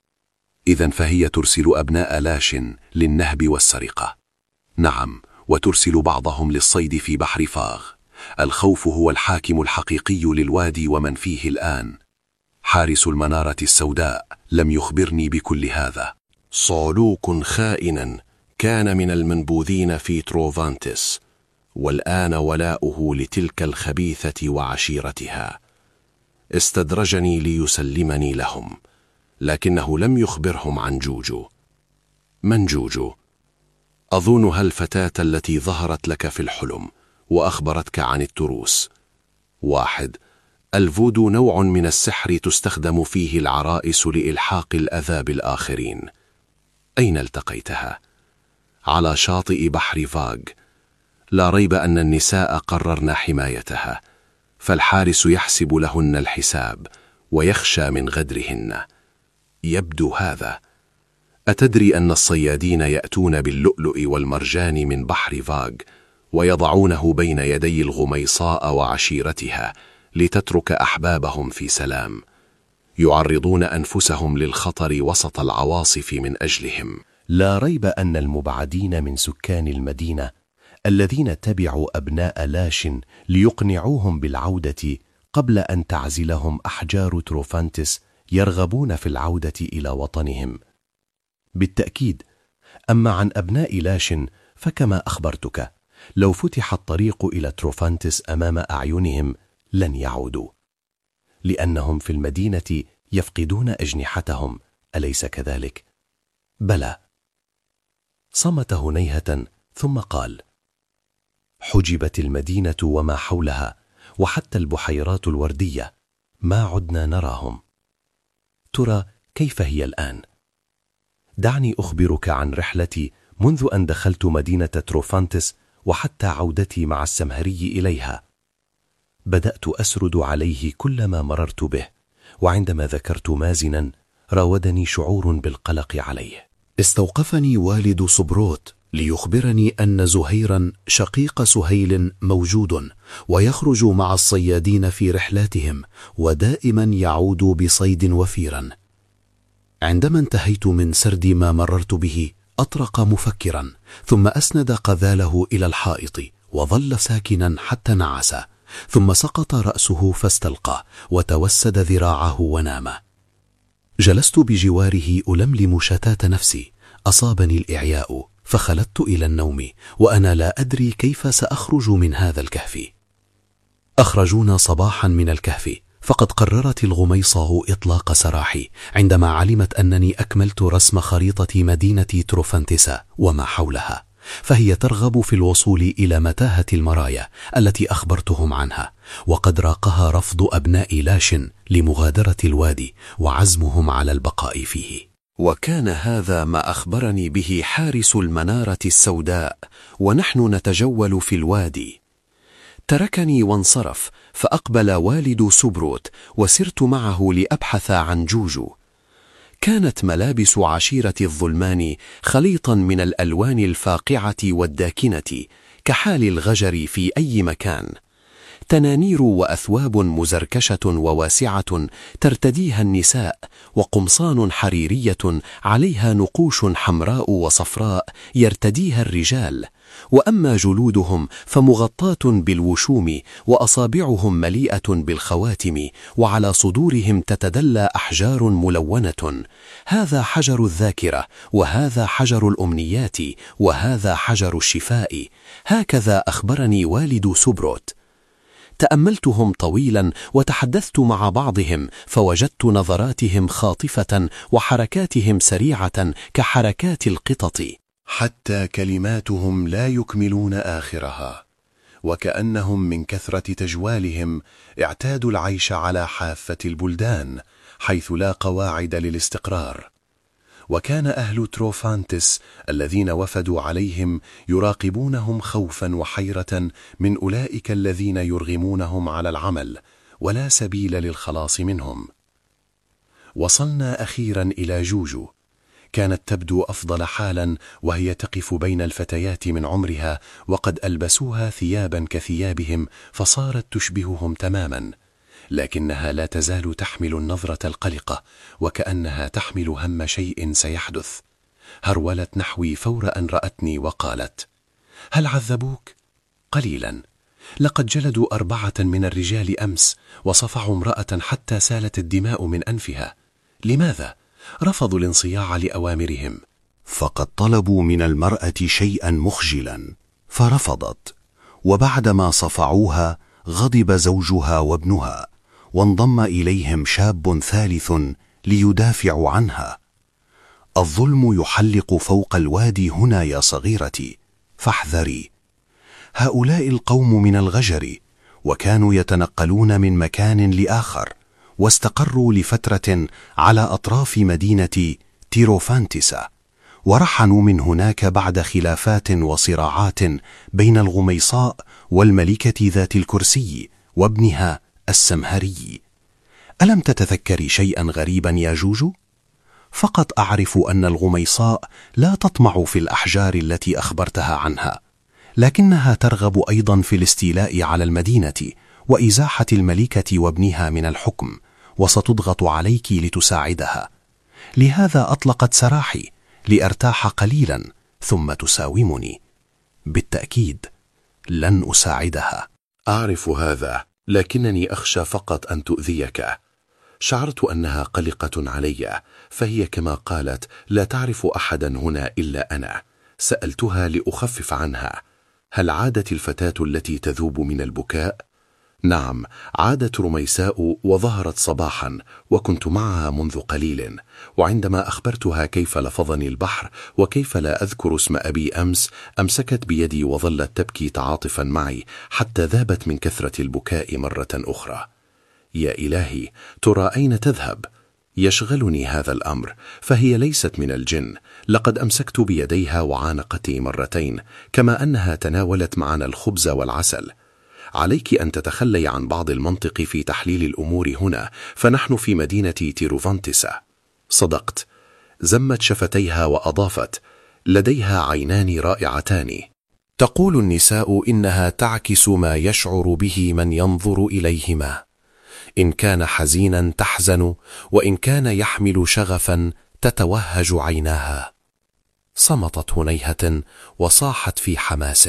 إذن فهي ترسل أبناء لاشن للنهب والسرقة. نعم، وترسل بعضهم للصيد في بحر فاغ. الخوف هو الحاكم الحقيقي للوادي ومن فيه الآن. حارس المنارة السوداء لم يخبرني بكل هذا. صعلوك خائنا كان من المنبوذين في تروفانتس، والآن ولاؤه لتلك الخبيثة وعشيرتها. استدرجني ليسلمني لهم، لكنه لم يخبرهم عن جوجو. من جوجو؟ أظنها الفتاة التي ظهرت لك في الحلم وأخبرتك عن التروس. واحد. الفودو نوع من السحر تستخدم فيه العرائس لإلحاق الأذى بالآخرين. أين التقيتها؟ على شاطئ بحر فاغ. لا ريب أن النساء قررن حمايتها، فالحارس يحسب لهن الحساب ويخشى من غدرهن. يبدو هذا. أتدري أن الصيادين يأتون باللؤلؤ والمرجان من بحر فاغ ويضعونه بين يدي الغميصاء وعشيرتها لتترك أحبابهم في سلام؟ يعرضون أنفسهم للخطر وسط العواصف من أجلهم. لا ريب أن المبعدين من سكان المدينة الذين تبعوا أبناء لاشن ليقنعوهم بالعودة قبل أن تعزلهم أحجار تروفانتس يرغبون في العودة إلى وطنهم. بالتأكيد. أما عن أبناء لاشن فكما أخبرتك، لو فتح الطريق إلى تروفانتس أمام أعينهم لن يعودوا، لأنهم في المدينة يفقدون أجنحتهم، أليس كذلك؟ بلى. صمت هنيهة ثم قال: حجبت المدينة وما حولها وحتى البحيرات الوردية، ما عدنا نراهم. ترى كيف هي الآن؟ دعني أخبرك عن رحلتي منذ أن دخلت مدينة تروفانتس وحتى عودتي مع السمهري إليها. بدأت أسرد عليه كل ما مررت به، وعندما ذكرت مازنا راودني شعور بالقلق عليه. استوقفني والد سبروت ليخبرني أن زهيرا شقيق سهيل موجود ويخرج مع الصيادين في رحلاتهم، ودائما يعود بصيد وفيرا. عندما انتهيت من سرد ما مررت به أطرق مفكرا، ثم أسند قذاله إلى الحائط وظل ساكنا حتى نعس، ثم سقط رأسه فاستلقى وتوسد ذراعه ونام. جلست بجواره ألملم شتات نفسي. أصابني الإعياء فخلدت إلى النوم وأنا لا أدري كيف سأخرج من هذا الكهف. أخرجونا صباحا من الكهف، فقد قررت الغميصاء إطلاق سراحي عندما علمت أنني أكملت رسم خريطة مدينة تروفانتسا وما حولها، فهي ترغب في الوصول إلى متاهة المرايا التي أخبرتهم عنها، وقد راقها رفض أبناء لاشن لمغادرة الوادي وعزمهم على البقاء فيه. وكان هذا ما أخبرني به حارس المنارة السوداء ونحن نتجول في الوادي. تركني وانصرف، فأقبل والد سبروت وسرت معه لأبحث عن جوجو. كانت ملابس عشيرة الظلمان خليطا من الألوان الفاقعة والداكنة كحال الغجر في أي مكان. تنانير وأثواب مزركشة وواسعة ترتديها النساء، وقمصان حريرية عليها نقوش حمراء وصفراء يرتديها الرجال. وأما جلودهم فمغطاة بالوشوم، وأصابعهم مليئة بالخواتم، وعلى صدورهم تتدلى أحجار ملونة. هذا حجر الذاكرة، وهذا حجر الأمنيات، وهذا حجر الشفاء. هكذا أخبرني والد سبروت. تأملتهم طويلا وتحدثت مع بعضهم، فوجدت نظراتهم خاطفة وحركاتهم سريعة كحركات القطط، حتى كلماتهم لا يكملون آخرها، وكأنهم من كثرة تجوالهم اعتادوا العيش على حافة البلدان حيث لا قواعد للاستقرار. وكان أهل تروفانتس الذين وفدوا عليهم يراقبونهم خوفا وحيرة من أولئك الذين يرغمونهم على العمل ولا سبيل للخلاص منهم. وصلنا أخيرا إلى جوجو. كانت تبدو أفضل حالا، وهي تقف بين الفتيات من عمرها، وقد ألبسوها ثيابا كثيابهم فصارت تشبههم تماما، لكنها لا تزال تحمل النظرة القلقة، وكأنها تحمل هم شيء سيحدث. هرولت نحوي فور أن رأتني وقالت: هل عذبوك؟ قليلا، لقد جلدوا أربعة من الرجال أمس، وصفعوا امرأة حتى سالت الدماء من أنفها. لماذا؟ رفضوا الانصياع لأوامرهم. فقد طلبوا من المرأة شيئا مخجلا فرفضت، وبعدما صفعوها غضب زوجها وابنها، وانضم إليهم شاب ثالث ليدافعوا عنها. الظلم يحلق فوق الوادي هنا يا صغيرتي، فاحذري. هؤلاء القوم من الغجر، وكانوا يتنقلون من مكان لآخر، واستقروا لفترة على أطراف مدينة تيروفانتسا، ورحنوا من هناك بعد خلافات وصراعات بين الغميصاء والملكة ذات الكرسي وابنها السمهري. ألم تتذكري شيئا غريبا يا جوجو؟ فقط أعرف أن الغميصاء لا تطمع في الأحجار التي أخبرتها عنها، لكنها ترغب أيضا في الاستيلاء على المدينة وإزاحة الملكة وابنها من الحكم، وستضغط عليك لتساعدها. لهذا أطلقت سراحي لأرتاح قليلا، ثم تساومني. بالتأكيد لن أساعدها. أعرف هذا، لكنني أخشى فقط أن تؤذيك. شعرت أنها قلقة علي، فهي كما قالت لا تعرف أحدا هنا إلا أنا. سألتها لأخفف عنها: هل عادت الفتاة التي تذوب من البكاء؟ نعم، عادت رميساء وظهرت صباحا، وكنت معها منذ قليل. وعندما أخبرتها كيف لفظني البحر وكيف لا أذكر اسم أبي أمس، أمسكت بيدي وظلت تبكي تعاطفا معي حتى ذابت من كثرة البكاء مرة أخرى. يا إلهي، ترى أين تذهب؟ يشغلني هذا الأمر، فهي ليست من الجن. لقد أمسكت بيديها وعانقتي مرتين، كما أنها تناولت معنا الخبز والعسل. عليك أن تتخلي عن بعض المنطق في تحليل الأمور هنا، فنحن في مدينة تيروفانتسا. صدقت. زمت شفتيها وأضافت: لديها عينان رائعتان. تقول النساء إنها تعكس ما يشعر به من ينظر إليهما، إن كان حزينا تحزن، وإن كان يحمل شغفا تتوهج عيناها. صمتت هنيهة وصاحت في حماس: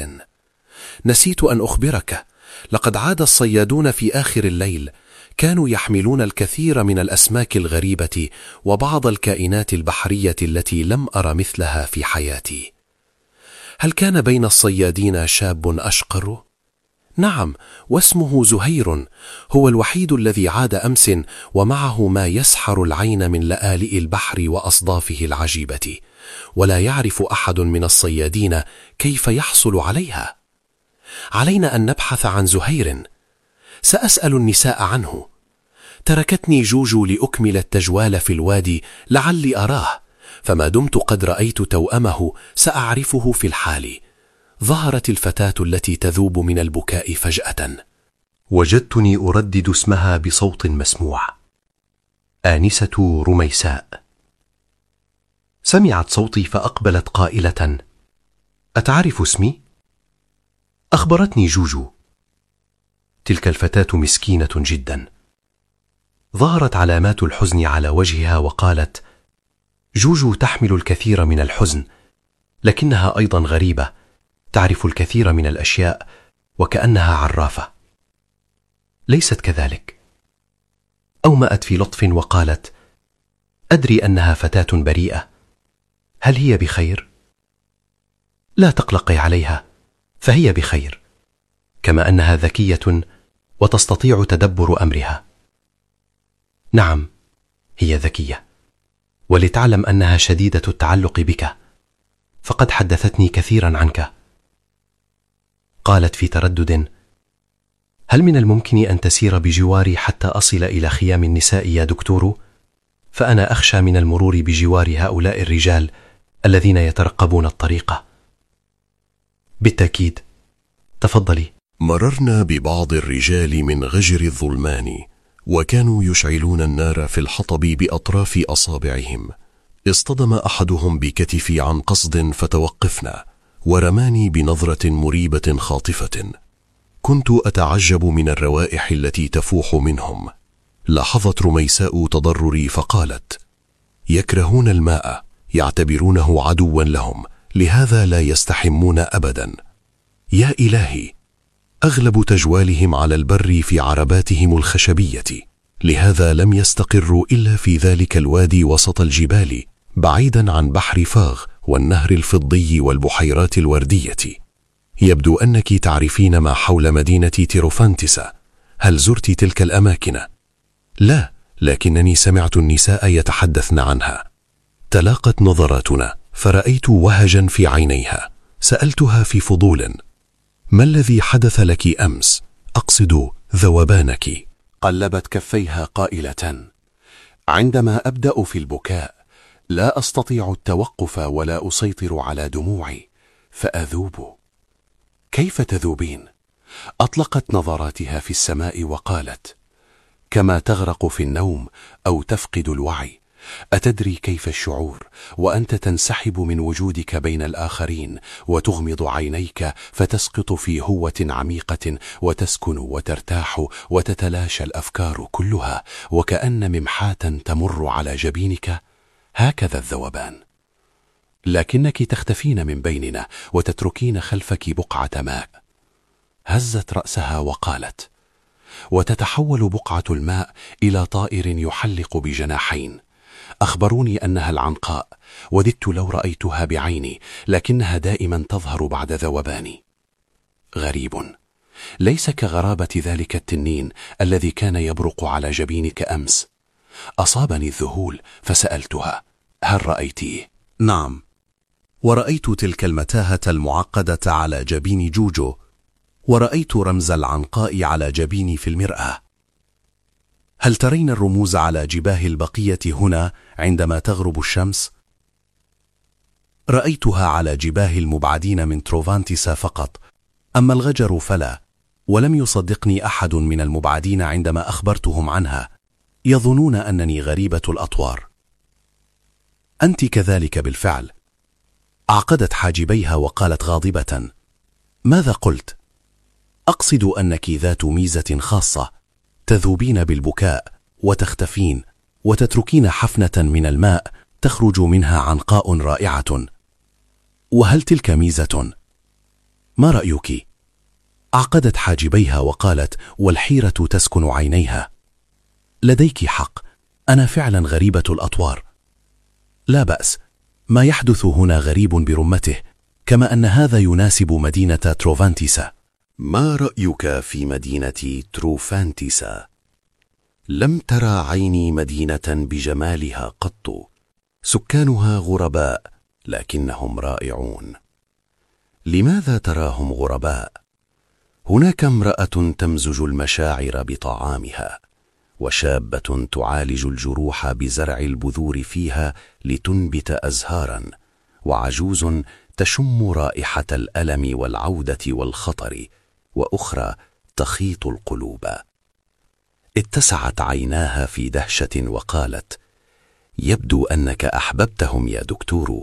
نسيت أن أخبرك، لقد عاد الصيادون في آخر الليل. كانوا يحملون الكثير من الأسماك الغريبة وبعض الكائنات البحرية التي لم أر مثلها في حياتي. هل كان بين الصيادين شاب أشقر؟ نعم، واسمه زهير. هو الوحيد الذي عاد أمس، ومعه ما يسحر العين من لآلئ البحر وأصدافه العجيبة، ولا يعرف أحد من الصيادين كيف يحصل عليها. علينا أن نبحث عن زهير. سأسأل النساء عنه. تركتني جوجو لأكمل التجوال في الوادي لعلي أراه، فما دمت قد رأيت توأمه سأعرفه في الحال. ظهرت الفتاة التي تذوب من البكاء فجأة. وجدتني أردد اسمها بصوت مسموع: آنسة رميساء. سمعت صوتي فأقبلت قائلة: أتعرف اسمي؟ أخبرتني جوجو. تلك الفتاة مسكينة جدا. ظهرت علامات الحزن على وجهها وقالت: جوجو تحمل الكثير من الحزن، لكنها أيضا غريبة، تعرف الكثير من الأشياء وكأنها عرافة. ليست كذلك. أومأت في لطف وقالت: أدري أنها فتاة بريئة، هل هي بخير؟ لا تقلقي عليها، فهي بخير، كما أنها ذكية وتستطيع تدبر أمرها. نعم، هي ذكية، ولتعلم أنها شديدة التعلق بك، فقد حدثتني كثيرا عنك. قالت في تردد: هل من الممكن أن تسير بجواري حتى أصل إلى خيام النساء يا دكتور؟ فأنا أخشى من المرور بجوار هؤلاء الرجال الذين يترقبون الطريق. بالتأكيد، تفضلي. مررنا ببعض الرجال من غجر الظلمان، وكانوا يشعلون النار في الحطب بأطراف أصابعهم. اصطدم أحدهم بكتفي عن قصد فتوقفنا، ورماني بنظرة مريبة خاطفة. كنت أتعجب من الروائح التي تفوح منهم. لاحظت رميساء تضرري فقالت: يكرهون الماء، يعتبرونه عدوا لهم، لهذا لا يستحمون أبدا. يا إلهي، أغلب تجوالهم على البر في عرباتهم الخشبية، لهذا لم يستقروا إلا في ذلك الوادي وسط الجبال، بعيدا عن بحر فاغ والنهر الفضي والبحيرات الوردية. يبدو أنك تعرفين ما حول مدينة تيروفانتسا. هل زرت تلك الأماكن؟ لا، لكنني سمعت النساء يتحدثن عنها. تلاقت نظراتنا، فرأيت وهجا في عينيها. سألتها في فضول: ما الذي حدث لك أمس؟ أقصد ذوبانك. قلبت كفيها قائلة: عندما أبدأ في البكاء لا أستطيع التوقف ولا أسيطر على دموعي، فأذوب. كيف تذوبين؟ أطلقت نظراتها في السماء وقالت: كما تغرق في النوم أو تفقد الوعي. أتدري كيف الشعور وأنت تنسحب من وجودك بين الآخرين وتغمض عينيك فتسقط في هوة عميقة وتسكن وترتاح وتتلاشى الأفكار كلها وكأن ممحاة تمر على جبينك؟ هكذا الذوبان. لكنك تختفين من بيننا وتتركين خلفك بقعة ماء. هزت رأسها وقالت: وتتحول بقعة الماء إلى طائر يحلق بجناحين. أخبروني أنها العنقاء، وددت لو رأيتها بعيني، لكنها دائما تظهر بعد ذوباني. غريب، ليس كغرابة ذلك التنين الذي كان يبرق على جبينك أمس. أصابني الذهول فسألتها: هل رأيتيه؟ نعم، ورأيت تلك المتاهة المعقدة على جبين جوجو، ورأيت رمز العنقاء على جبيني في المرآة. هل ترين الرموز على جباه البقية هنا عندما تغرب الشمس؟ رأيتها على جباه المبعدين من تروفانتسا فقط، أما الغجر فلا، ولم يصدقني أحد من المبعدين عندما أخبرتهم عنها، يظنون أنني غريبة الأطوار. أنت كذلك بالفعل. عقدت حاجبيها وقالت غاضبة: ماذا قلت؟ أقصد أنك ذات ميزة خاصة، تذوبين بالبكاء وتختفين وتتركين حفنة من الماء تخرج منها عنقاء رائعة. وهل تلك ميزة؟ ما رأيك؟ عقدت حاجبيها وقالت والحيرة تسكن عينيها: لديك حق، أنا فعلا غريبة الأطوار. لا بأس، ما يحدث هنا غريب برمته، كما أن هذا يناسب مدينة تروفانتسا. ما رأيك في مدينة تروفانتسا؟ لم ترى عيني مدينة بجمالها قط. سكانها غرباء لكنهم رائعون. لماذا تراهم غرباء؟ هناك امرأة تمزج المشاعر بطعامها، وشابة تعالج الجروح بزرع البذور فيها لتنبت أزهارا، وعجوز تشم رائحة الألم والعودة والخطر، وأخرى تخيط القلوب. اتسعت عيناها في دهشة وقالت: يبدو أنك أحببتهم يا دكتور،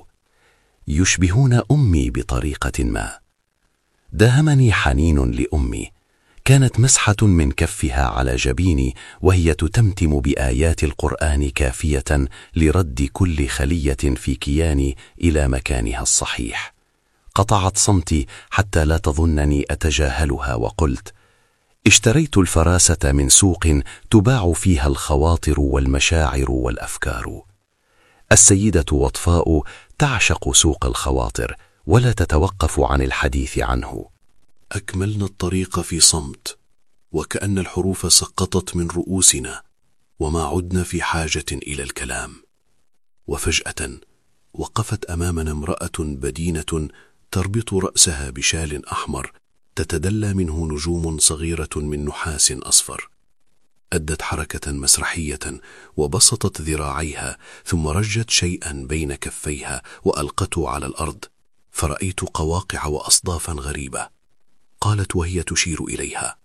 يشبهون أمي بطريقة ما. داهمني حنين لأمي، كانت مسحة من كفها على جبيني وهي تتمتم بآيات القرآن كافية لرد كل خلية في كياني إلى مكانها الصحيح. قطعت صمتي حتى لا تظنني أتجاهلها، وقلت: اشتريت الفراسة من سوق تباع فيها الخواطر والمشاعر والأفكار. السيدة وطفاء تعشق سوق الخواطر ولا تتوقف عن الحديث عنه. أكملنا الطريق في صمت، وكأن الحروف سقطت من رؤوسنا وما عدنا في حاجة إلى الكلام. وفجأة وقفت أمامنا امرأة بدينة تربط رأسها بشال أحمر تتدلى منه نجوم صغيرة من نحاس أصفر. أدت حركة مسرحية وبسطت ذراعيها، ثم رجت شيئا بين كفيها وألقته على الأرض، فرأيت قواقع وأصدافا غريبة. قالت وهي تشير إليها: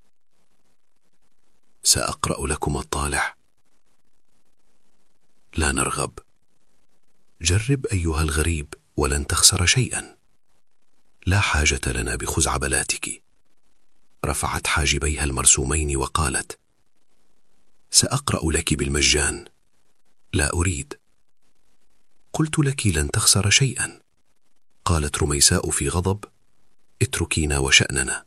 سأقرأ لكم الطالع. لا نرغب. جرب أيها الغريب ولن تخسر شيئا. لا حاجة لنا بخزعبلاتك. رفعت حاجبيها المرسومين وقالت: سأقرأ لك بالمجان. لا أريد. قلت لك لن تخسر شيئا. قالت رميساء في غضب: اتركينا وشأننا.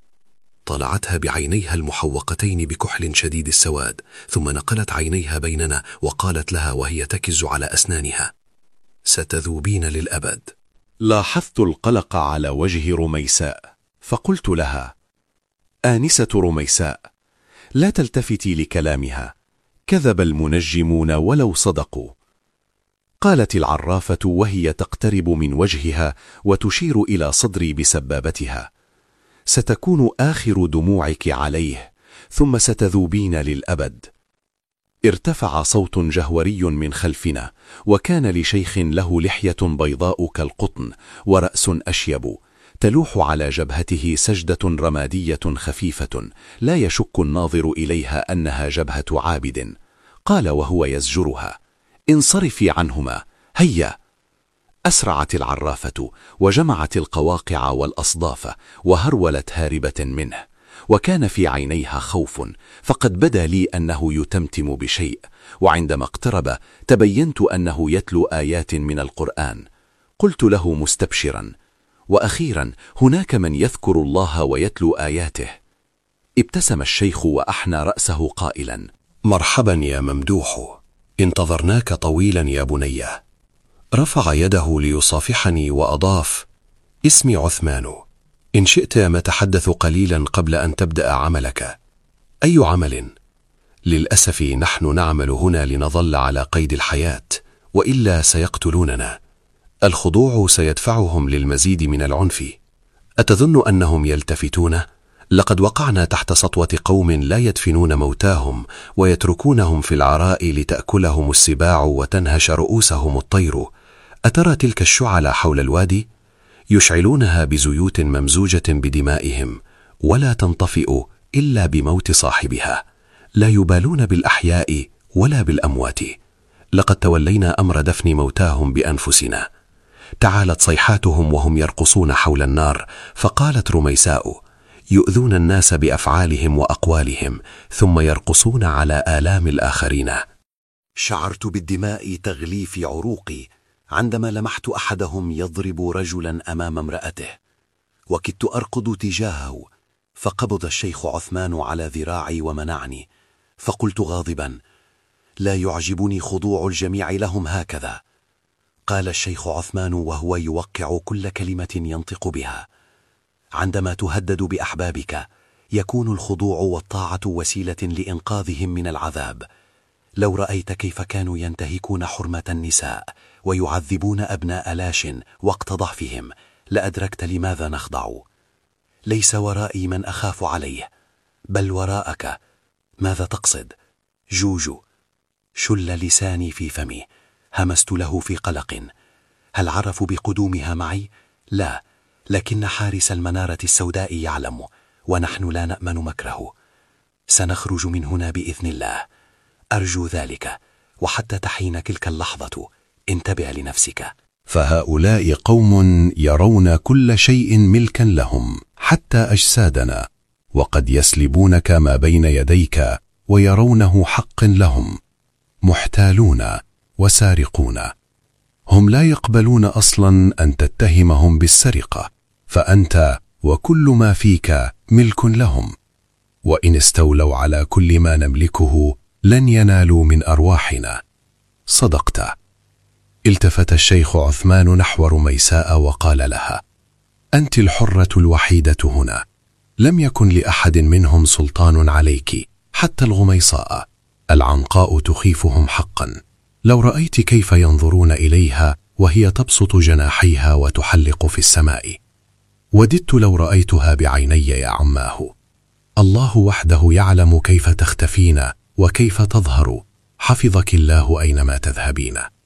طلعتها بعينيها المحوقتين بكحل شديد السواد، ثم نقلت عينيها بيننا وقالت لها وهي تكز على أسنانها: ستذوبين للأبد. لاحظت القلق على وجه رميساء، فقلت لها: آنسة رميساء، لا تلتفتي لكلامها، كذب المنجمون ولو صدقوا. قالت العرافة وهي تقترب من وجهها وتشير إلى صدري بسبابتها: ستكون آخر دموعك عليه، ثم ستذوبين للأبد. ارتفع صوت جهوري من خلفنا، وكان لشيخ له لحية بيضاء كالقطن ورأس أشيب، تلوح على جبهته سجدة رمادية خفيفة لا يشك الناظر إليها أنها جبهة عابد. قال وهو يزجرها: انصرفي عنهما، هيا. أسرعت العرافة وجمعت القواقع والأصداف وهرولت هاربة منه، وكان في عينيها خوف، فقد بدا لي أنه يتمتم بشيء، وعندما اقترب تبينت أنه يتلو آيات من القرآن. قلت له مستبشرا: وأخيرا هناك من يذكر الله ويتلو آياته. ابتسم الشيخ وأحنى رأسه قائلا: مرحبا يا ممدوح، انتظرناك طويلا يا بني. رفع يده ليصافحني وأضاف: اسمي عثمان، إن شئت نتحدث قليلا قبل أن تبدأ عملك. أي عمل؟ للأسف نحن نعمل هنا لنظل على قيد الحياة، وإلا سيقتلوننا. الخضوع سيدفعهم للمزيد من العنف. أتظن أنهم يلتفتون؟ لقد وقعنا تحت سطوة قوم لا يدفنون موتاهم ويتركونهم في العراء لتأكلهم السباع وتنهش رؤوسهم الطير. أترى تلك الشعل حول الوادي؟ يشعلونها بزيوت ممزوجة بدمائهم، ولا تنطفئ إلا بموت صاحبها. لا يبالون بالأحياء ولا بالأموات. لقد تولينا أمر دفن موتاهم بأنفسنا. تعالت صيحاتهم وهم يرقصون حول النار، فقالت رميساء: يؤذون الناس بأفعالهم وأقوالهم، ثم يرقصون على آلام الآخرين. شعرت بالدماء تغلي في عروقي عندما لمحت أحدهم يضرب رجلا أمام امرأته، وكدت أركض تجاهه، فقبض الشيخ عثمان على ذراعي ومنعني، فقلت غاضبا: لا يعجبني خضوع الجميع لهم هكذا. قال الشيخ عثمان وهو يوقع كل كلمة ينطق بها: عندما تهدد بأحبابك يكون الخضوع والطاعة وسيلة لإنقاذهم من العذاب. لو رأيت كيف كانوا ينتهكون حرمة النساء ويعذبون أبناء لاش وقت ضعفهم لأدركت لماذا نخضع. ليس ورائي من أخاف عليه، بل وراءك. ماذا تقصد؟ جوجو. شل لساني في فمي، همست له في قلق. هل عرفوا بقدومها معي؟ لا، لكن حارس المنارة السوداء يعلم، ونحن لا نأمن مكره. سنخرج من هنا بإذن الله، أرجو ذلك، وحتى تحين تلك اللحظة انتبه لنفسك. فهؤلاء قوم يرون كل شيء ملكا لهم، حتى أجسادنا، وقد يسلبونك ما بين يديك ويرونه حق لهم. محتالون وسارقون. هم لا يقبلون أصلا أن تتهمهم بالسرقة، فأنت وكل ما فيك ملك لهم، وإن استولوا على كل ما نملكه لن ينالوا من أرواحنا. صدقت. التفت الشيخ عثمان نحو رميساء وقال لها: أنت الحرة الوحيدة هنا، لم يكن لأحد منهم سلطان عليك، حتى الغميصاء. العنقاء تخيفهم حقا، لو رأيت كيف ينظرون إليها وهي تبسط جناحيها وتحلق في السماء. وددت لو رأيتها بعيني يا عماه. الله وحده يعلم كيف تختفين وكيف تظهر، حفظك الله أينما تذهبين.